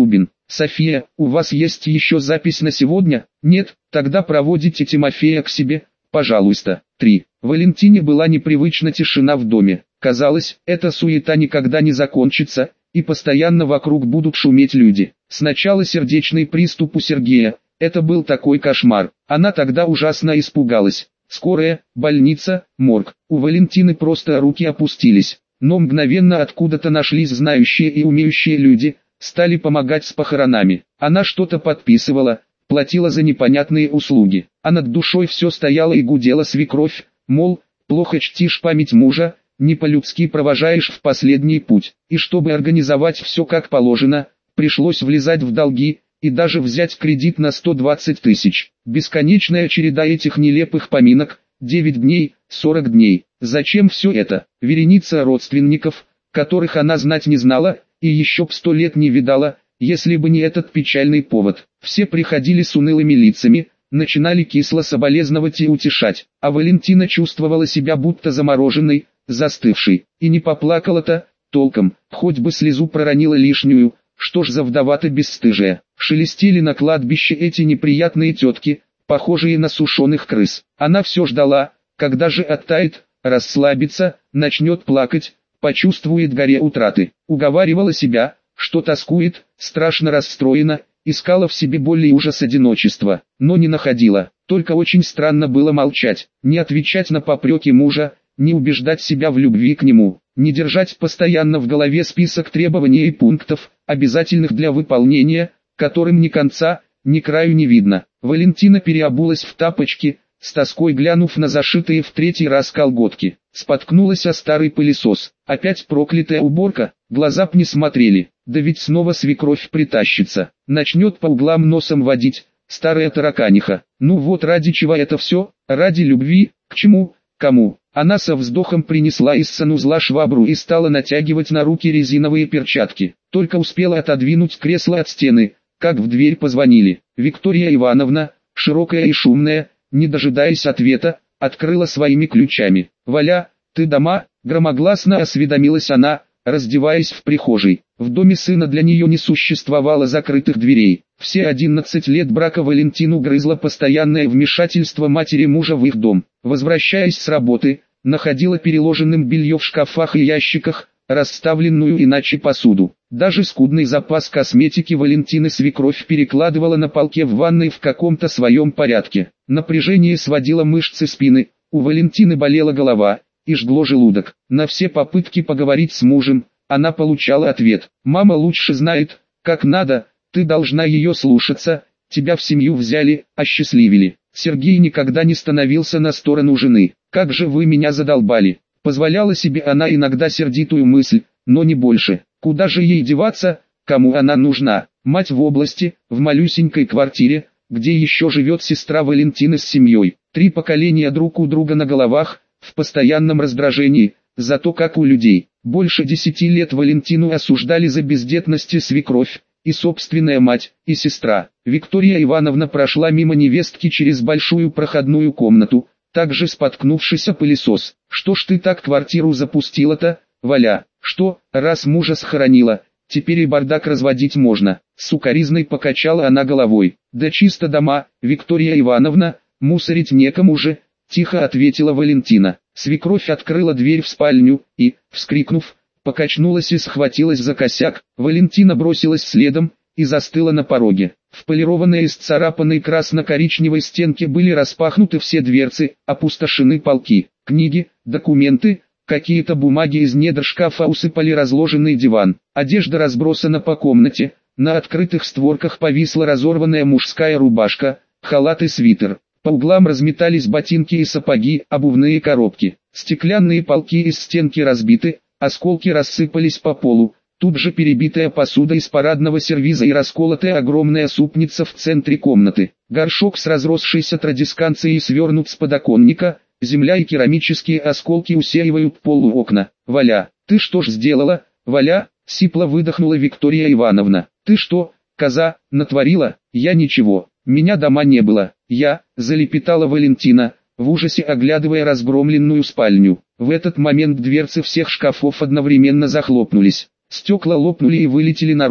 София, у вас есть еще запись на сегодня? Нет, тогда проводите Тимофея к себе, пожалуйста. три. Валентине была непривычна тишина в доме. Казалось, эта суета никогда не закончится, и постоянно вокруг будут шуметь люди. Сначала сердечный приступ у Сергея. Это был такой кошмар. Она тогда ужасно испугалась. Скорая, больница, морг. У Валентины просто руки опустились. Но мгновенно откуда-то нашлись знающие и умеющие люди, стали помогать с похоронами. Она что-то подписывала, платила за непонятные услуги. А над душой все стояло и гудела свекровь, мол, плохо чтишь память мужа, не по-людски провожаешь в последний путь. И чтобы организовать все как положено, пришлось влезать в долги, и даже взять кредит на сто двадцать тысяч. Бесконечная череда этих нелепых поминок, девять дней, сорок дней. Зачем все это? Вереница родственников, которых она знать не знала, и еще б сто лет не видала, если бы не этот печальный повод. Все приходили с унылыми лицами, начинали кисло соболезновать и утешать, а Валентина чувствовала себя будто замороженной, застывшей, и не поплакала-то, толком, хоть бы слезу проронила лишнюю. Что ж за вдова-то бесстыжая. Шелестели на кладбище эти неприятные тетки, похожие на сушеных крыс. Она все ждала, когда же оттает, расслабится, начнет плакать, почувствует горе утраты. Уговаривала себя, что тоскует, страшно расстроена, искала в себе боль и ужас одиночества, но не находила. Только очень странно было молчать, не отвечать на попреки мужа, не убеждать себя в любви к нему, не держать постоянно в голове список требований и пунктов, обязательных для выполнения, которым ни конца, ни краю не видно. Валентина переобулась в тапочки, с тоской глянув на зашитые в третий раз колготки. Споткнулась о старый пылесос. Опять проклятая уборка, глаза б не смотрели. Да ведь снова свекровь притащится. Начнет по углам носом водить, старая тараканиха. Ну вот ради чего это все? Ради любви, к чему, кому? Она со вздохом принесла из санузла швабру и стала натягивать на руки резиновые перчатки. Только успела отодвинуть кресло от стены, как в дверь позвонили. Виктория Ивановна, широкая и шумная, не дожидаясь ответа, открыла своими ключами. «Валя, ты дома?» – громогласно осведомилась она, раздеваясь в прихожей. В доме сына для нее не существовало закрытых дверей. Все одиннадцать лет брака Валентину грызло постоянное вмешательство матери мужа в их дом. Возвращаясь с работы, находила переложенным белье в шкафах и ящиках, расставленную иначе посуду. Даже скудный запас косметики Валентины свекровь перекладывала на полке в ванной в каком-то своем порядке. Напряжение сводило мышцы спины, у Валентины болела голова и жгло желудок. На все попытки поговорить с мужем, она получала ответ: «Мама лучше знает, как надо, ты должна ее слушаться, тебя в семью взяли, осчастливили». Сергей никогда не становился на сторону жены. «Как же вы меня задолбали!» Позволяла себе она иногда сердитую мысль, но не больше. Куда же ей деваться, кому она нужна? Мать в области, в малюсенькой квартире, где еще живет сестра Валентины с семьей. Три поколения друг у друга на головах, в постоянном раздражении, зато как у людей. Больше десяти лет Валентину осуждали за бездетность и свекровь, и собственная мать, и сестра. Виктория Ивановна прошла мимо невестки через большую проходную комнату, также споткнувшись о пылесос. «Что ж ты так квартиру запустила-то, Валя? Что, раз мужа схоронила, теперь и бардак разводить можно?» Сукаризной покачала она головой. «Да чисто дома, Виктория Ивановна, мусорить некому же», тихо ответила Валентина. Свекровь открыла дверь в спальню и, вскрикнув, покачнулась и схватилась за косяк. Валентина бросилась следом и застыла на пороге. В полированной и сцарапанной красно-коричневой стенке были распахнуты все дверцы, опустошены полки, книги, документы, какие-то бумаги из недр шкафа усыпали разложенный диван. Одежда разбросана по комнате, на открытых створках повисла разорванная мужская рубашка, халат и свитер. По углам разметались ботинки и сапоги, обувные коробки. Стеклянные полки из стенки разбиты, осколки рассыпались по полу. Тут же перебитая посуда из парадного сервиза и расколотая огромная супница в центре комнаты. Горшок с разросшейся традисканцией свернут с подоконника, земля и керамические осколки усеивают пол у окна. «Валя, ты что ж сделала, Валя?» — сипло выдохнула Виктория Ивановна. «Ты что, коза, натворила?» «Я ничего, меня дома не было, я», — залепетала Валентина, в ужасе оглядывая разгромленную спальню. В этот момент дверцы всех шкафов одновременно захлопнулись. Стекла лопнули и вылетели наружу.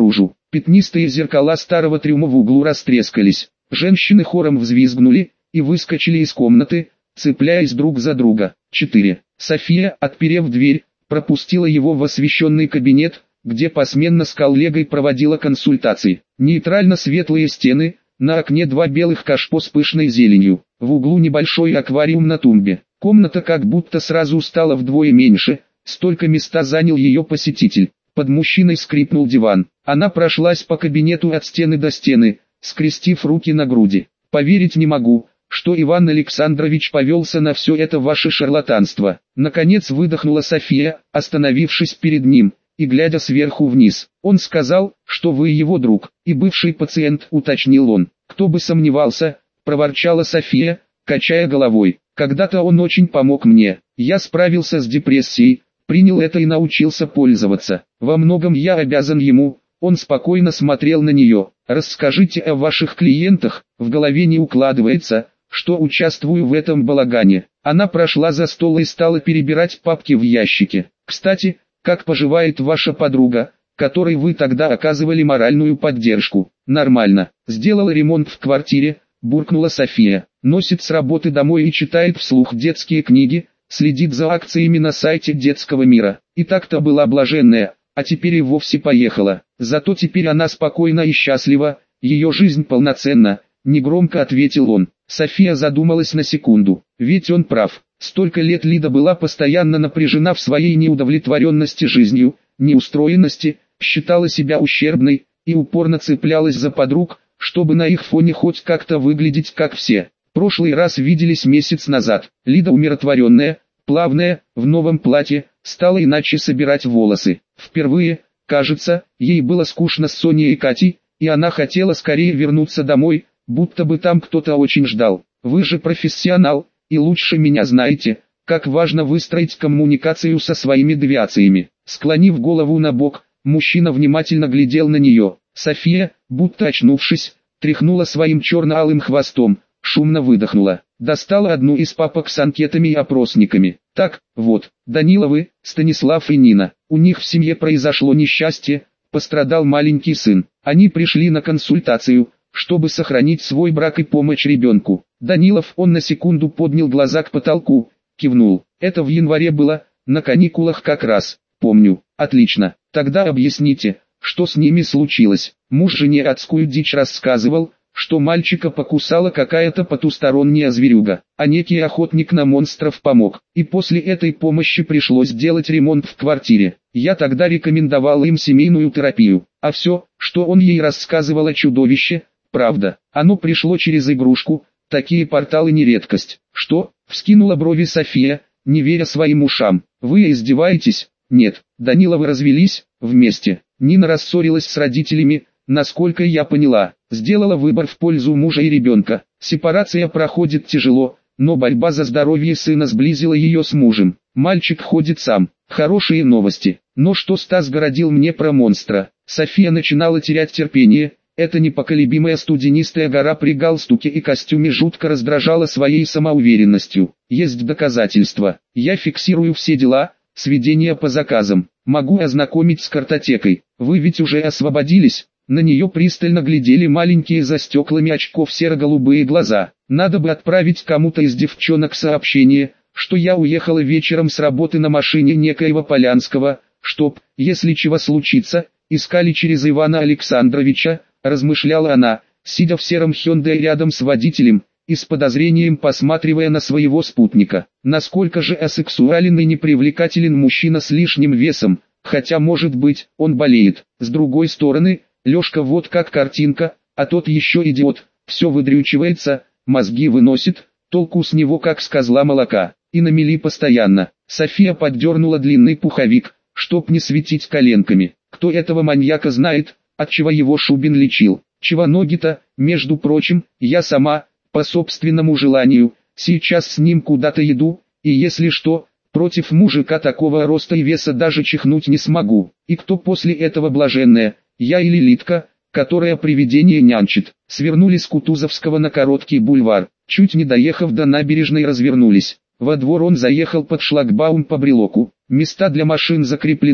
Пятнистые зеркала старого трюма в углу растрескались. Женщины хором взвизгнули и выскочили из комнаты, цепляясь друг за друга. четыре. София, отперев дверь, пропустила его в освещенный кабинет, где посменно с коллегой проводила консультации. Нейтрально светлые стены, на окне два белых кашпо с пышной зеленью. В углу небольшой аквариум на тумбе. Комната как будто сразу стала вдвое меньше, столько места занял ее посетитель. Под мужчиной скрипнул диван. Она прошлась по кабинету от стены до стены, скрестив руки на груди. «Поверить не могу, что Иван Александрович повелся на все это ваше шарлатанство». Наконец выдохнула София, остановившись перед ним и глядя сверху вниз. «Он сказал, что вы его друг, и бывший пациент», уточнил он. «Кто бы сомневался», проворчала София, качая головой. «Когда-то он очень помог мне. Я справился с депрессией, принял это и научился пользоваться. Во многом я обязан ему». Он спокойно смотрел на нее. «Расскажите о ваших клиентах, в голове не укладывается, что участвую в этом балагане». Она прошла за стол и стала перебирать папки в ящике. «Кстати, как поживает ваша подруга, которой вы тогда оказывали моральную поддержку?» «Нормально. Сделала ремонт в квартире», буркнула София. «Носит с работы домой и читает вслух детские книги, следит за акциями на сайте детского мира. И так-то была блаженная, а теперь и вовсе поехала. Зато теперь она спокойна и счастлива, ее жизнь полноценна», негромко ответил он. София задумалась на секунду, ведь он прав. Столько лет Лида была постоянно напряжена в своей неудовлетворенности жизнью, неустроенности, считала себя ущербной и упорно цеплялась за подруг, чтобы на их фоне хоть как-то выглядеть как все. Прошлый раз виделись месяц назад. Лида умиротворенная, плавная, в новом платье, стала иначе собирать волосы. Впервые, кажется, ей было скучно с Соней и Катей, и она хотела скорее вернуться домой, будто бы там кто-то очень ждал. «Вы же профессионал, и лучше меня знаете, как важно выстроить коммуникацию со своими девиациями». Склонив голову на бок, мужчина внимательно глядел на нее. София, будто очнувшись, тряхнула своим черно-алым хвостом, шумно выдохнула. Достала одну из папок с анкетами и опросниками. «Так, вот, Даниловы, Станислав и Нина. У них в семье произошло несчастье, пострадал маленький сын. Они пришли на консультацию, чтобы сохранить свой брак и помочь ребенку». Данилов, он на секунду поднял глаза к потолку, кивнул. «Это в январе было, на каникулах как раз. Помню. Отлично. Тогда объясните, что с ними случилось». Муж жене адскую дичь рассказывал, что мальчика покусала какая-то потусторонняя зверюга, а некий охотник на монстров помог. И после этой помощи пришлось делать ремонт в квартире. Я тогда рекомендовал им семейную терапию. А все, что он ей рассказывал о чудовище, правда. Оно пришло через игрушку, такие порталы не редкость. «Что?» — вскинула брови София, не веря своим ушам. «Вы издеваетесь?» «Нет, Даниловы развелись, вместе. Нина рассорилась с родителями, насколько я поняла, сделала выбор в пользу мужа и ребенка. Сепарация проходит тяжело, но борьба за здоровье сына сблизила ее с мужем. Мальчик ходит сам. Хорошие новости. Но что Стас городил мне про монстра?» София начинала терять терпение. Эта непоколебимая студенистая гора при галстуке и костюме жутко раздражала своей самоуверенностью. «Есть доказательства. Я фиксирую все дела, сведения по заказам. Могу ознакомить с картотекой. Вы ведь уже освободились?» На нее пристально глядели маленькие за стеклами очков серо-голубые глаза. «Надо бы отправить кому-то из девчонок сообщение, что я уехала вечером с работы на машине некоего Полянского, чтоб, если чего случится, искали через Ивана Александровича», размышляла она, сидя в сером Hyundai рядом с водителем, и с подозрением посматривая на своего спутника. Насколько же асексуален и непривлекателен мужчина с лишним весом, хотя может быть, он болеет. С другой стороны, Лешка вот как картинка, а тот еще идиот, все выдрючивается, мозги выносит, толку с него как с козла молока, и на мели постоянно. София поддернула длинный пуховик, чтоб не светить коленками. Кто этого маньяка знает, отчего его Шубин лечил? Чего ноги-то, между прочим, я сама, по собственному желанию, сейчас с ним куда-то иду, и если что, против мужика такого роста и веса даже чихнуть не смогу. И кто после этого блаженная, я или Литка, которая привидение нянчит? Свернули с Кутузовского на короткий бульвар, чуть не доехав до набережной развернулись. Во двор он заехал под шлагбаум по брелоку, места для машин закреплены,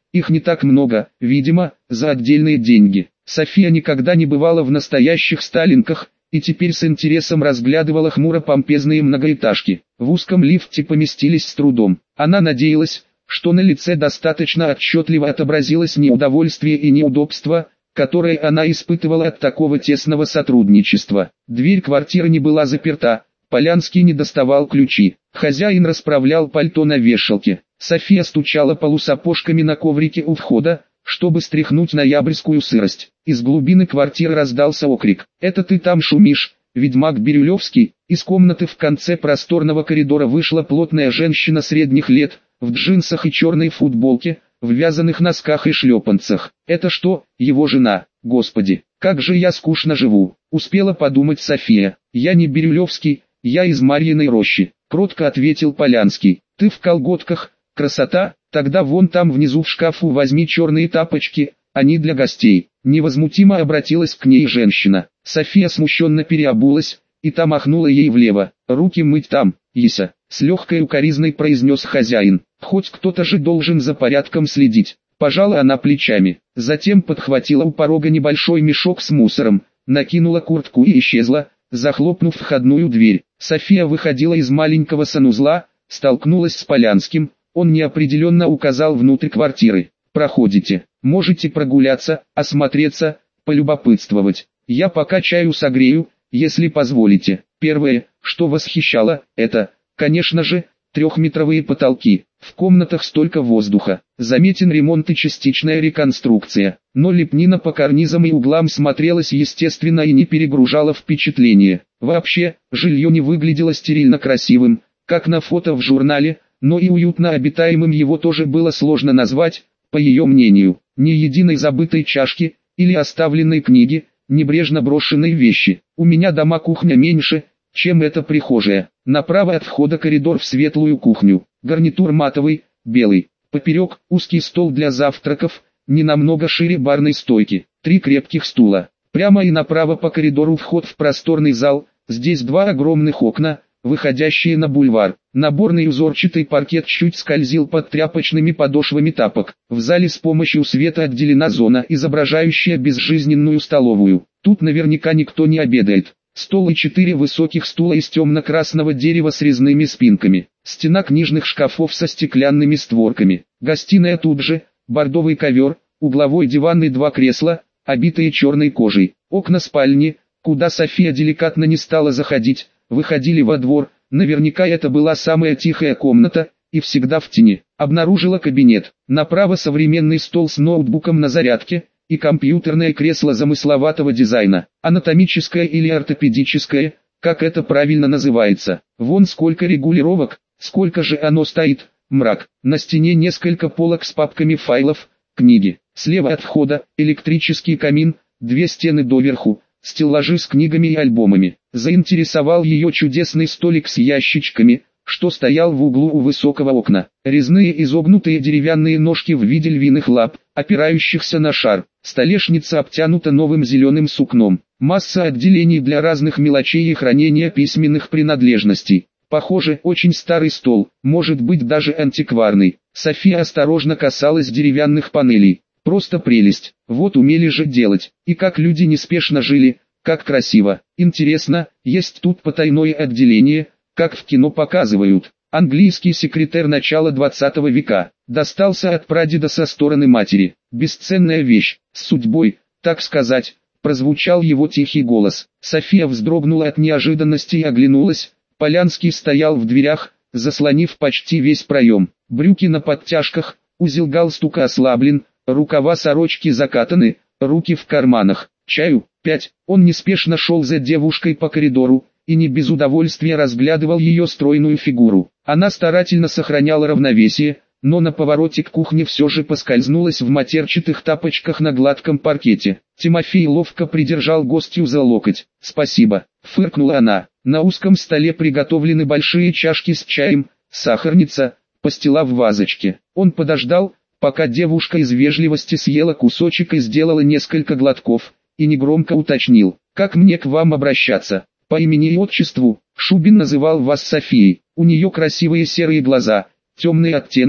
Их не так много, видимо, за отдельные деньги. София никогда не бывала в настоящих сталинках, и теперь с интересом разглядывала хмуро-помпезные многоэтажки. В узком лифте поместились с трудом. Она надеялась, что на лице достаточно отчетливо отобразилось неудовольствие и неудобство, которое она испытывала от такого тесного сотрудничества. Дверь квартиры не была заперта, Полянский не доставал ключи. Хозяин расправлял пальто на вешалке. София стучала полусапожками на коврике у входа, чтобы стряхнуть ноябрьскую сырость. Из глубины квартиры раздался окрик. «Это ты там шумишь, ведьмак Бирюлевский?» Из комнаты в конце просторного коридора вышла плотная женщина средних лет, в джинсах и черной футболке, в вязаных носках и шлепанцах. «Это что, его жена? Господи, как же я скучно живу!» Успела подумать София. «Я не Бирюлевский, я из Марьиной рощи», — кротко ответил Полянский. «Ты в колготках? Красота! Тогда вон там внизу в шкафу возьми черные тапочки, они для гостей». Невозмутимо обратилась к ней женщина. София смущенно переобулась, и та махнула ей влево. «Руки мыть там, Еся», — с легкой укоризной произнес хозяин. «Хоть кто-то же должен за порядком следить». Пожала она плечами. Затем подхватила у порога небольшой мешок с мусором, накинула куртку и исчезла, захлопнув входную дверь. София выходила из маленького санузла, столкнулась с Полянским. Он неопределенно указал внутрь квартиры. «Проходите, можете прогуляться, осмотреться, полюбопытствовать. Я пока чаю согрею, если позволите». Первое, что восхищало, это, конечно же, трехметровые потолки. В комнатах столько воздуха. Заметен ремонт и частичная реконструкция. Но лепнина по карнизам и углам смотрелась естественно и не перегружала впечатление. Вообще, жилье не выглядело стерильно красивым, как на фото в журнале, но и уютно обитаемым его тоже было сложно назвать, по ее мнению. Ни единой забытой чашки, или оставленной книги, небрежно брошенной вещи. «У меня дома кухня меньше, чем эта прихожая. Направо от входа коридор в светлую кухню. Гарнитур матовый, белый. Поперек узкий стол для завтраков, не намного шире барной стойки. Три крепких стула. Прямо и направо по коридору вход в просторный зал. Здесь два огромных окна, выходящие на бульвар. Наборный узорчатый паркет чуть скользил под тряпочными подошвами тапок. В зале с помощью света отделена зона, изображающая безжизненную столовую. Тут наверняка никто не обедает. Стол и четыре высоких стула из темно-красного дерева с резными спинками. Стена книжных шкафов со стеклянными створками. Гостиная тут же, бордовый ковер, угловой диван и два кресла, обитые черной кожей. Окна спальни, куда София деликатно не стала заходить, выходили во двор. Наверняка это была самая тихая комната, и всегда в тени. Обнаружила кабинет. Направо современный стол с ноутбуком на зарядке, и компьютерное кресло замысловатого дизайна, анатомическое или ортопедическое, как это правильно называется. Вон сколько регулировок, сколько же оно стоит, мрак. На стене несколько полок с папками файлов, книги. Слева от входа электрический камин, две стены доверху, стеллажи с книгами и альбомами. Заинтересовал ее чудесный столик с ящичками, что стоял в углу у высокого окна. Резные изогнутые деревянные ножки в виде львиных лап, опирающихся на шар. Столешница обтянута новым зеленым сукном. Масса отделений для разных мелочей и хранения письменных принадлежностей. Похоже, очень старый стол, может быть даже антикварный. София осторожно касалась деревянных панелей. Просто прелесть. Вот умели же делать. И как люди неспешно жили, как красиво. Интересно, есть тут потайное отделение, как в кино показывают. Английский секретарь начала двадцатого века. Достался от прадеда со стороны матери. Бесценная вещь, с судьбой, так сказать, прозвучал его тихий голос. София вздрогнула от неожиданности и оглянулась. Полянский стоял в дверях, заслонив почти весь проем. Брюки на подтяжках, узел галстука ослаблен, рукава сорочки закатаны, руки в карманах. «Чаю, пять». Он неспешно шел за девушкой по коридору, и не без удовольствия разглядывал ее стройную фигуру. Она старательно сохраняла равновесие, но на повороте к кухне все же поскользнулась в матерчатых тапочках на гладком паркете. Тимофей ловко придержал гостью за локоть. «Спасибо», — фыркнула она. На узком столе приготовлены большие чашки с чаем, сахарница, пастила в вазочке. Он подождал, пока девушка из вежливости съела кусочек и сделала несколько глотков, и негромко уточнил: «Как мне к вам обращаться?» «По имени и отчеству». Шубин называл вас Софией. У нее красивые серые глаза, темный оттенок,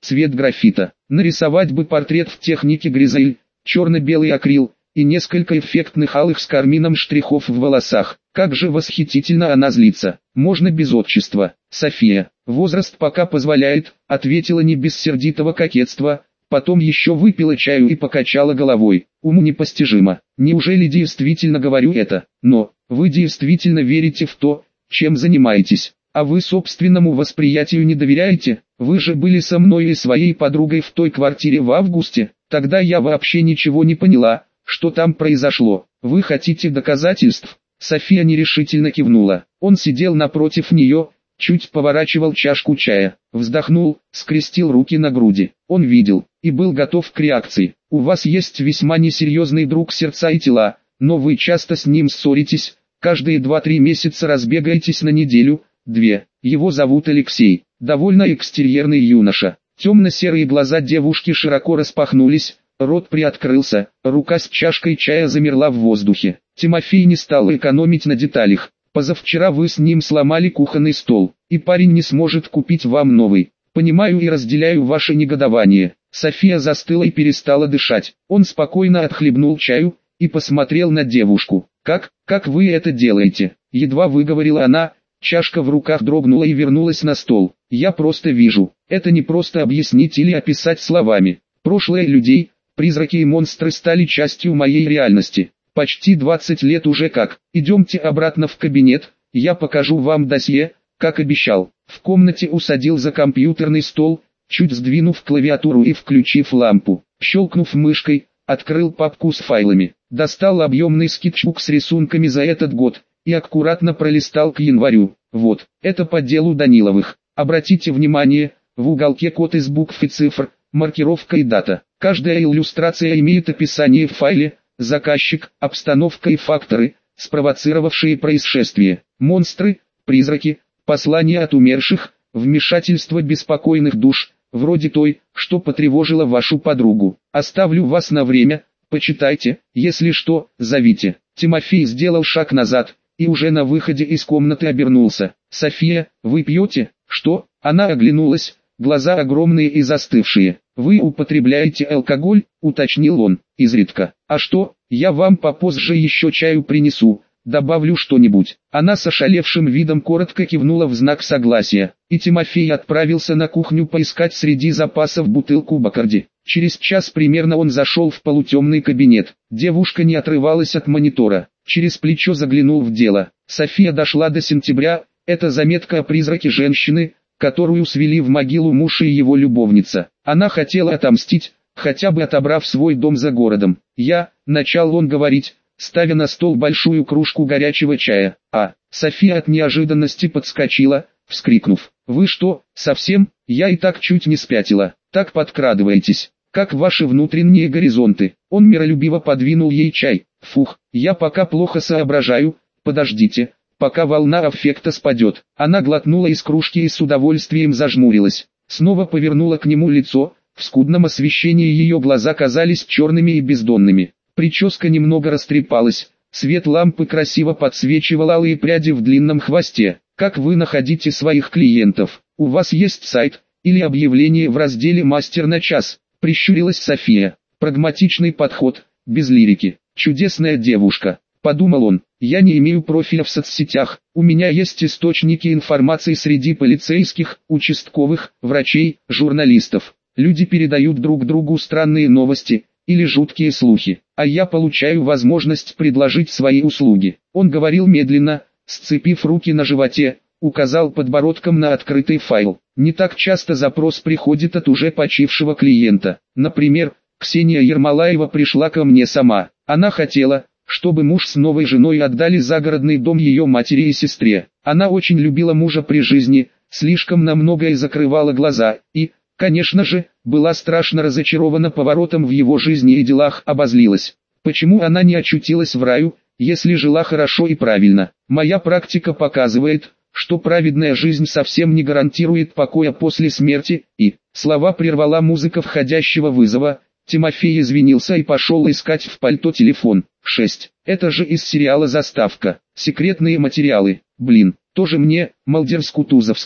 цвет графита. Нарисовать бы портрет в технике Гризель, черно-белый акрил и несколько эффектных алых с кармином штрихов в волосах. Как же восхитительно она злится. Можно без отчества. София. Возраст пока позволяет, ответила не без сердитого кокетства. Потом еще выпила чаю и покачала головой. Уму непостижимо. Неужели действительно говорю это? Но, вы действительно верите в то, чем занимаетесь. А вы собственному восприятию не доверяете? Вы же были со мной и своей подругой в той квартире в августе. Тогда я вообще ничего не поняла, что там произошло. Вы хотите доказательств? София нерешительно кивнула. Он сидел напротив нее, чуть поворачивал чашку чая, вздохнул, скрестил руки на груди. Он видел и был готов к реакции. У вас есть весьма несерьезный друг сердца и тела, но вы часто с ним ссоритесь, каждые два-три месяца разбегаетесь на неделю, две. Его зовут Алексей, довольно экстерьерный юноша. Темно-серые глаза девушки широко распахнулись, рот приоткрылся, рука с чашкой чая замерла в воздухе. Тимофей не стал экономить на деталях. Позавчера вы с ним сломали кухонный стол, и парень не сможет купить вам новый. Понимаю и разделяю ваше негодование. София застыла и перестала дышать. Он спокойно отхлебнул чаю и посмотрел на девушку. Как, как вы это делаете? Едва выговорила она, чашка в руках дрогнула и вернулась на стол. Я просто вижу. Это не просто объяснить или описать словами. Прошлое людей, призраки и монстры стали частью моей реальности. Почти двадцать лет уже как. Идемте обратно в кабинет, я покажу вам досье, как обещал. В комнате усадил за компьютерный стол, чуть сдвинув клавиатуру и включив лампу. Щелкнув мышкой, открыл папку с файлами. Достал объемный скетчбук с рисунками за этот год и аккуратно пролистал к январю. Вот, это по делу Даниловых. Обратите внимание, в уголке код из букв и цифр, маркировка и дата. Каждая иллюстрация имеет описание в файле, заказчик, обстановка и факторы, спровоцировавшие происшествие. Монстры, призраки, послания от умерших, вмешательство беспокойных душ, вроде той, что потревожила вашу подругу. Оставлю вас на время, почитайте, если что, зовите. Тимофей сделал шаг назад, и уже на выходе из комнаты обернулся. «София, вы пьете?» «Что?» Она оглянулась, глаза огромные и застывшие. «Вы употребляете алкоголь?» — уточнил он, изредка. «А что, я вам попозже еще чаю принесу, добавлю что-нибудь». Она с ошалевшим видом коротко кивнула в знак согласия, и Тимофей отправился на кухню поискать среди запасов бутылку Бакарди. Через час примерно он зашел в полутемный кабинет. Девушка не отрывалась от монитора. Через плечо заглянул в дело. София дошла до сентября, это заметка о призраке женщины, которую свели в могилу муж и его любовница. Она хотела отомстить, хотя бы отобрав свой дом за городом. «Я», — начал он говорить, ставя на стол большую кружку горячего чая. «А», София от неожиданности подскочила, вскрикнув. «Вы что, совсем? Я и так чуть не спятила. Так подкрадываетесь. Как ваши внутренние горизонты?» Он миролюбиво подвинул ей чай. «Фух, я пока плохо соображаю, подождите, пока волна аффекта спадет». Она глотнула из кружки и с удовольствием зажмурилась. Снова повернула к нему лицо, в скудном освещении ее глаза казались черными и бездонными. Прическа немного растрепалась, свет лампы красиво подсвечивал алые пряди в длинном хвосте. «Как вы находите своих клиентов? У вас есть сайт или объявление в разделе «Мастер на час»?» — прищурилась София. «Прагматичный подход, без лирики. Чудесная девушка», — подумал он. «Я не имею профиля в соцсетях, у меня есть источники информации среди полицейских, участковых, врачей, журналистов. Люди передают друг другу странные новости или жуткие слухи, а я получаю возможность предложить свои услуги». Он говорил медленно, сцепив руки на животе, указал подбородком на открытый файл. «Не так часто запрос приходит от уже почившего клиента. Например, Ксения Ермолаева пришла ко мне сама. Она хотела, чтобы муж с новой женой отдали загородный дом ее матери и сестре. Она очень любила мужа при жизни, слишком на многое закрывала глаза и, конечно же, была страшно разочарована поворотом в его жизни и делах, обозлилась. Почему она не очутилась в раю, если жила хорошо и правильно? Моя практика показывает, что праведная жизнь совсем не гарантирует покоя после смерти, и...» Слова прервала музыка входящего вызова. Тимофей извинился и пошел искать в пальто телефон. шесть. Это же из сериала «Заставка». Секретные материалы. Блин, тоже мне, Малдерс-Кутузовского.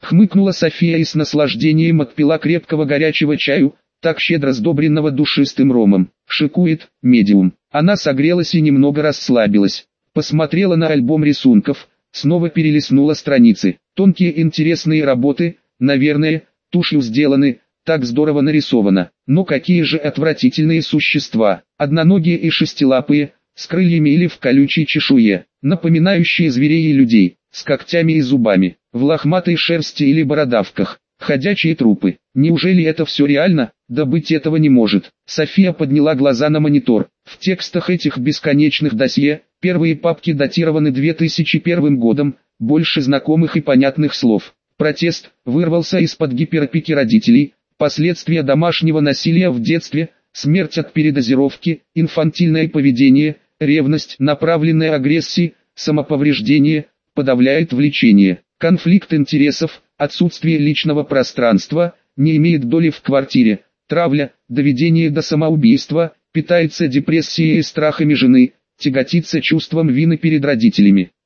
Хмыкнула София и с наслаждением отпила крепкого горячего чаю, так щедро сдобренного душистым ромом. Шикует, медиум. Она согрелась и немного расслабилась. Посмотрела на альбом рисунков, снова перелистнула страницы. Тонкие интересные работы, наверное, тушью сделаны, так здорово нарисовано. Но какие же отвратительные существа. Одноногие и шестилапые, с крыльями или в колючей чешуе, напоминающие зверей и людей, с когтями и зубами, в лохматой шерсти или бородавках. Ходячие трупы. Неужели это все реально? Да быть этого не может. София подняла глаза на монитор. В текстах этих бесконечных досье, первые папки датированы две тысячи первым годом, больше знакомых и понятных слов. Протест вырвался из-под гиперопеки родителей, последствия домашнего насилия в детстве, смерть от передозировки, инфантильное поведение, ревность, направленная агрессия, самоповреждение, подавляет влечение, конфликт интересов, отсутствие личного пространства, не имеет доли в квартире, травля, доведение до самоубийства, питается депрессией и страхами жены, тяготится чувством вины перед родителями.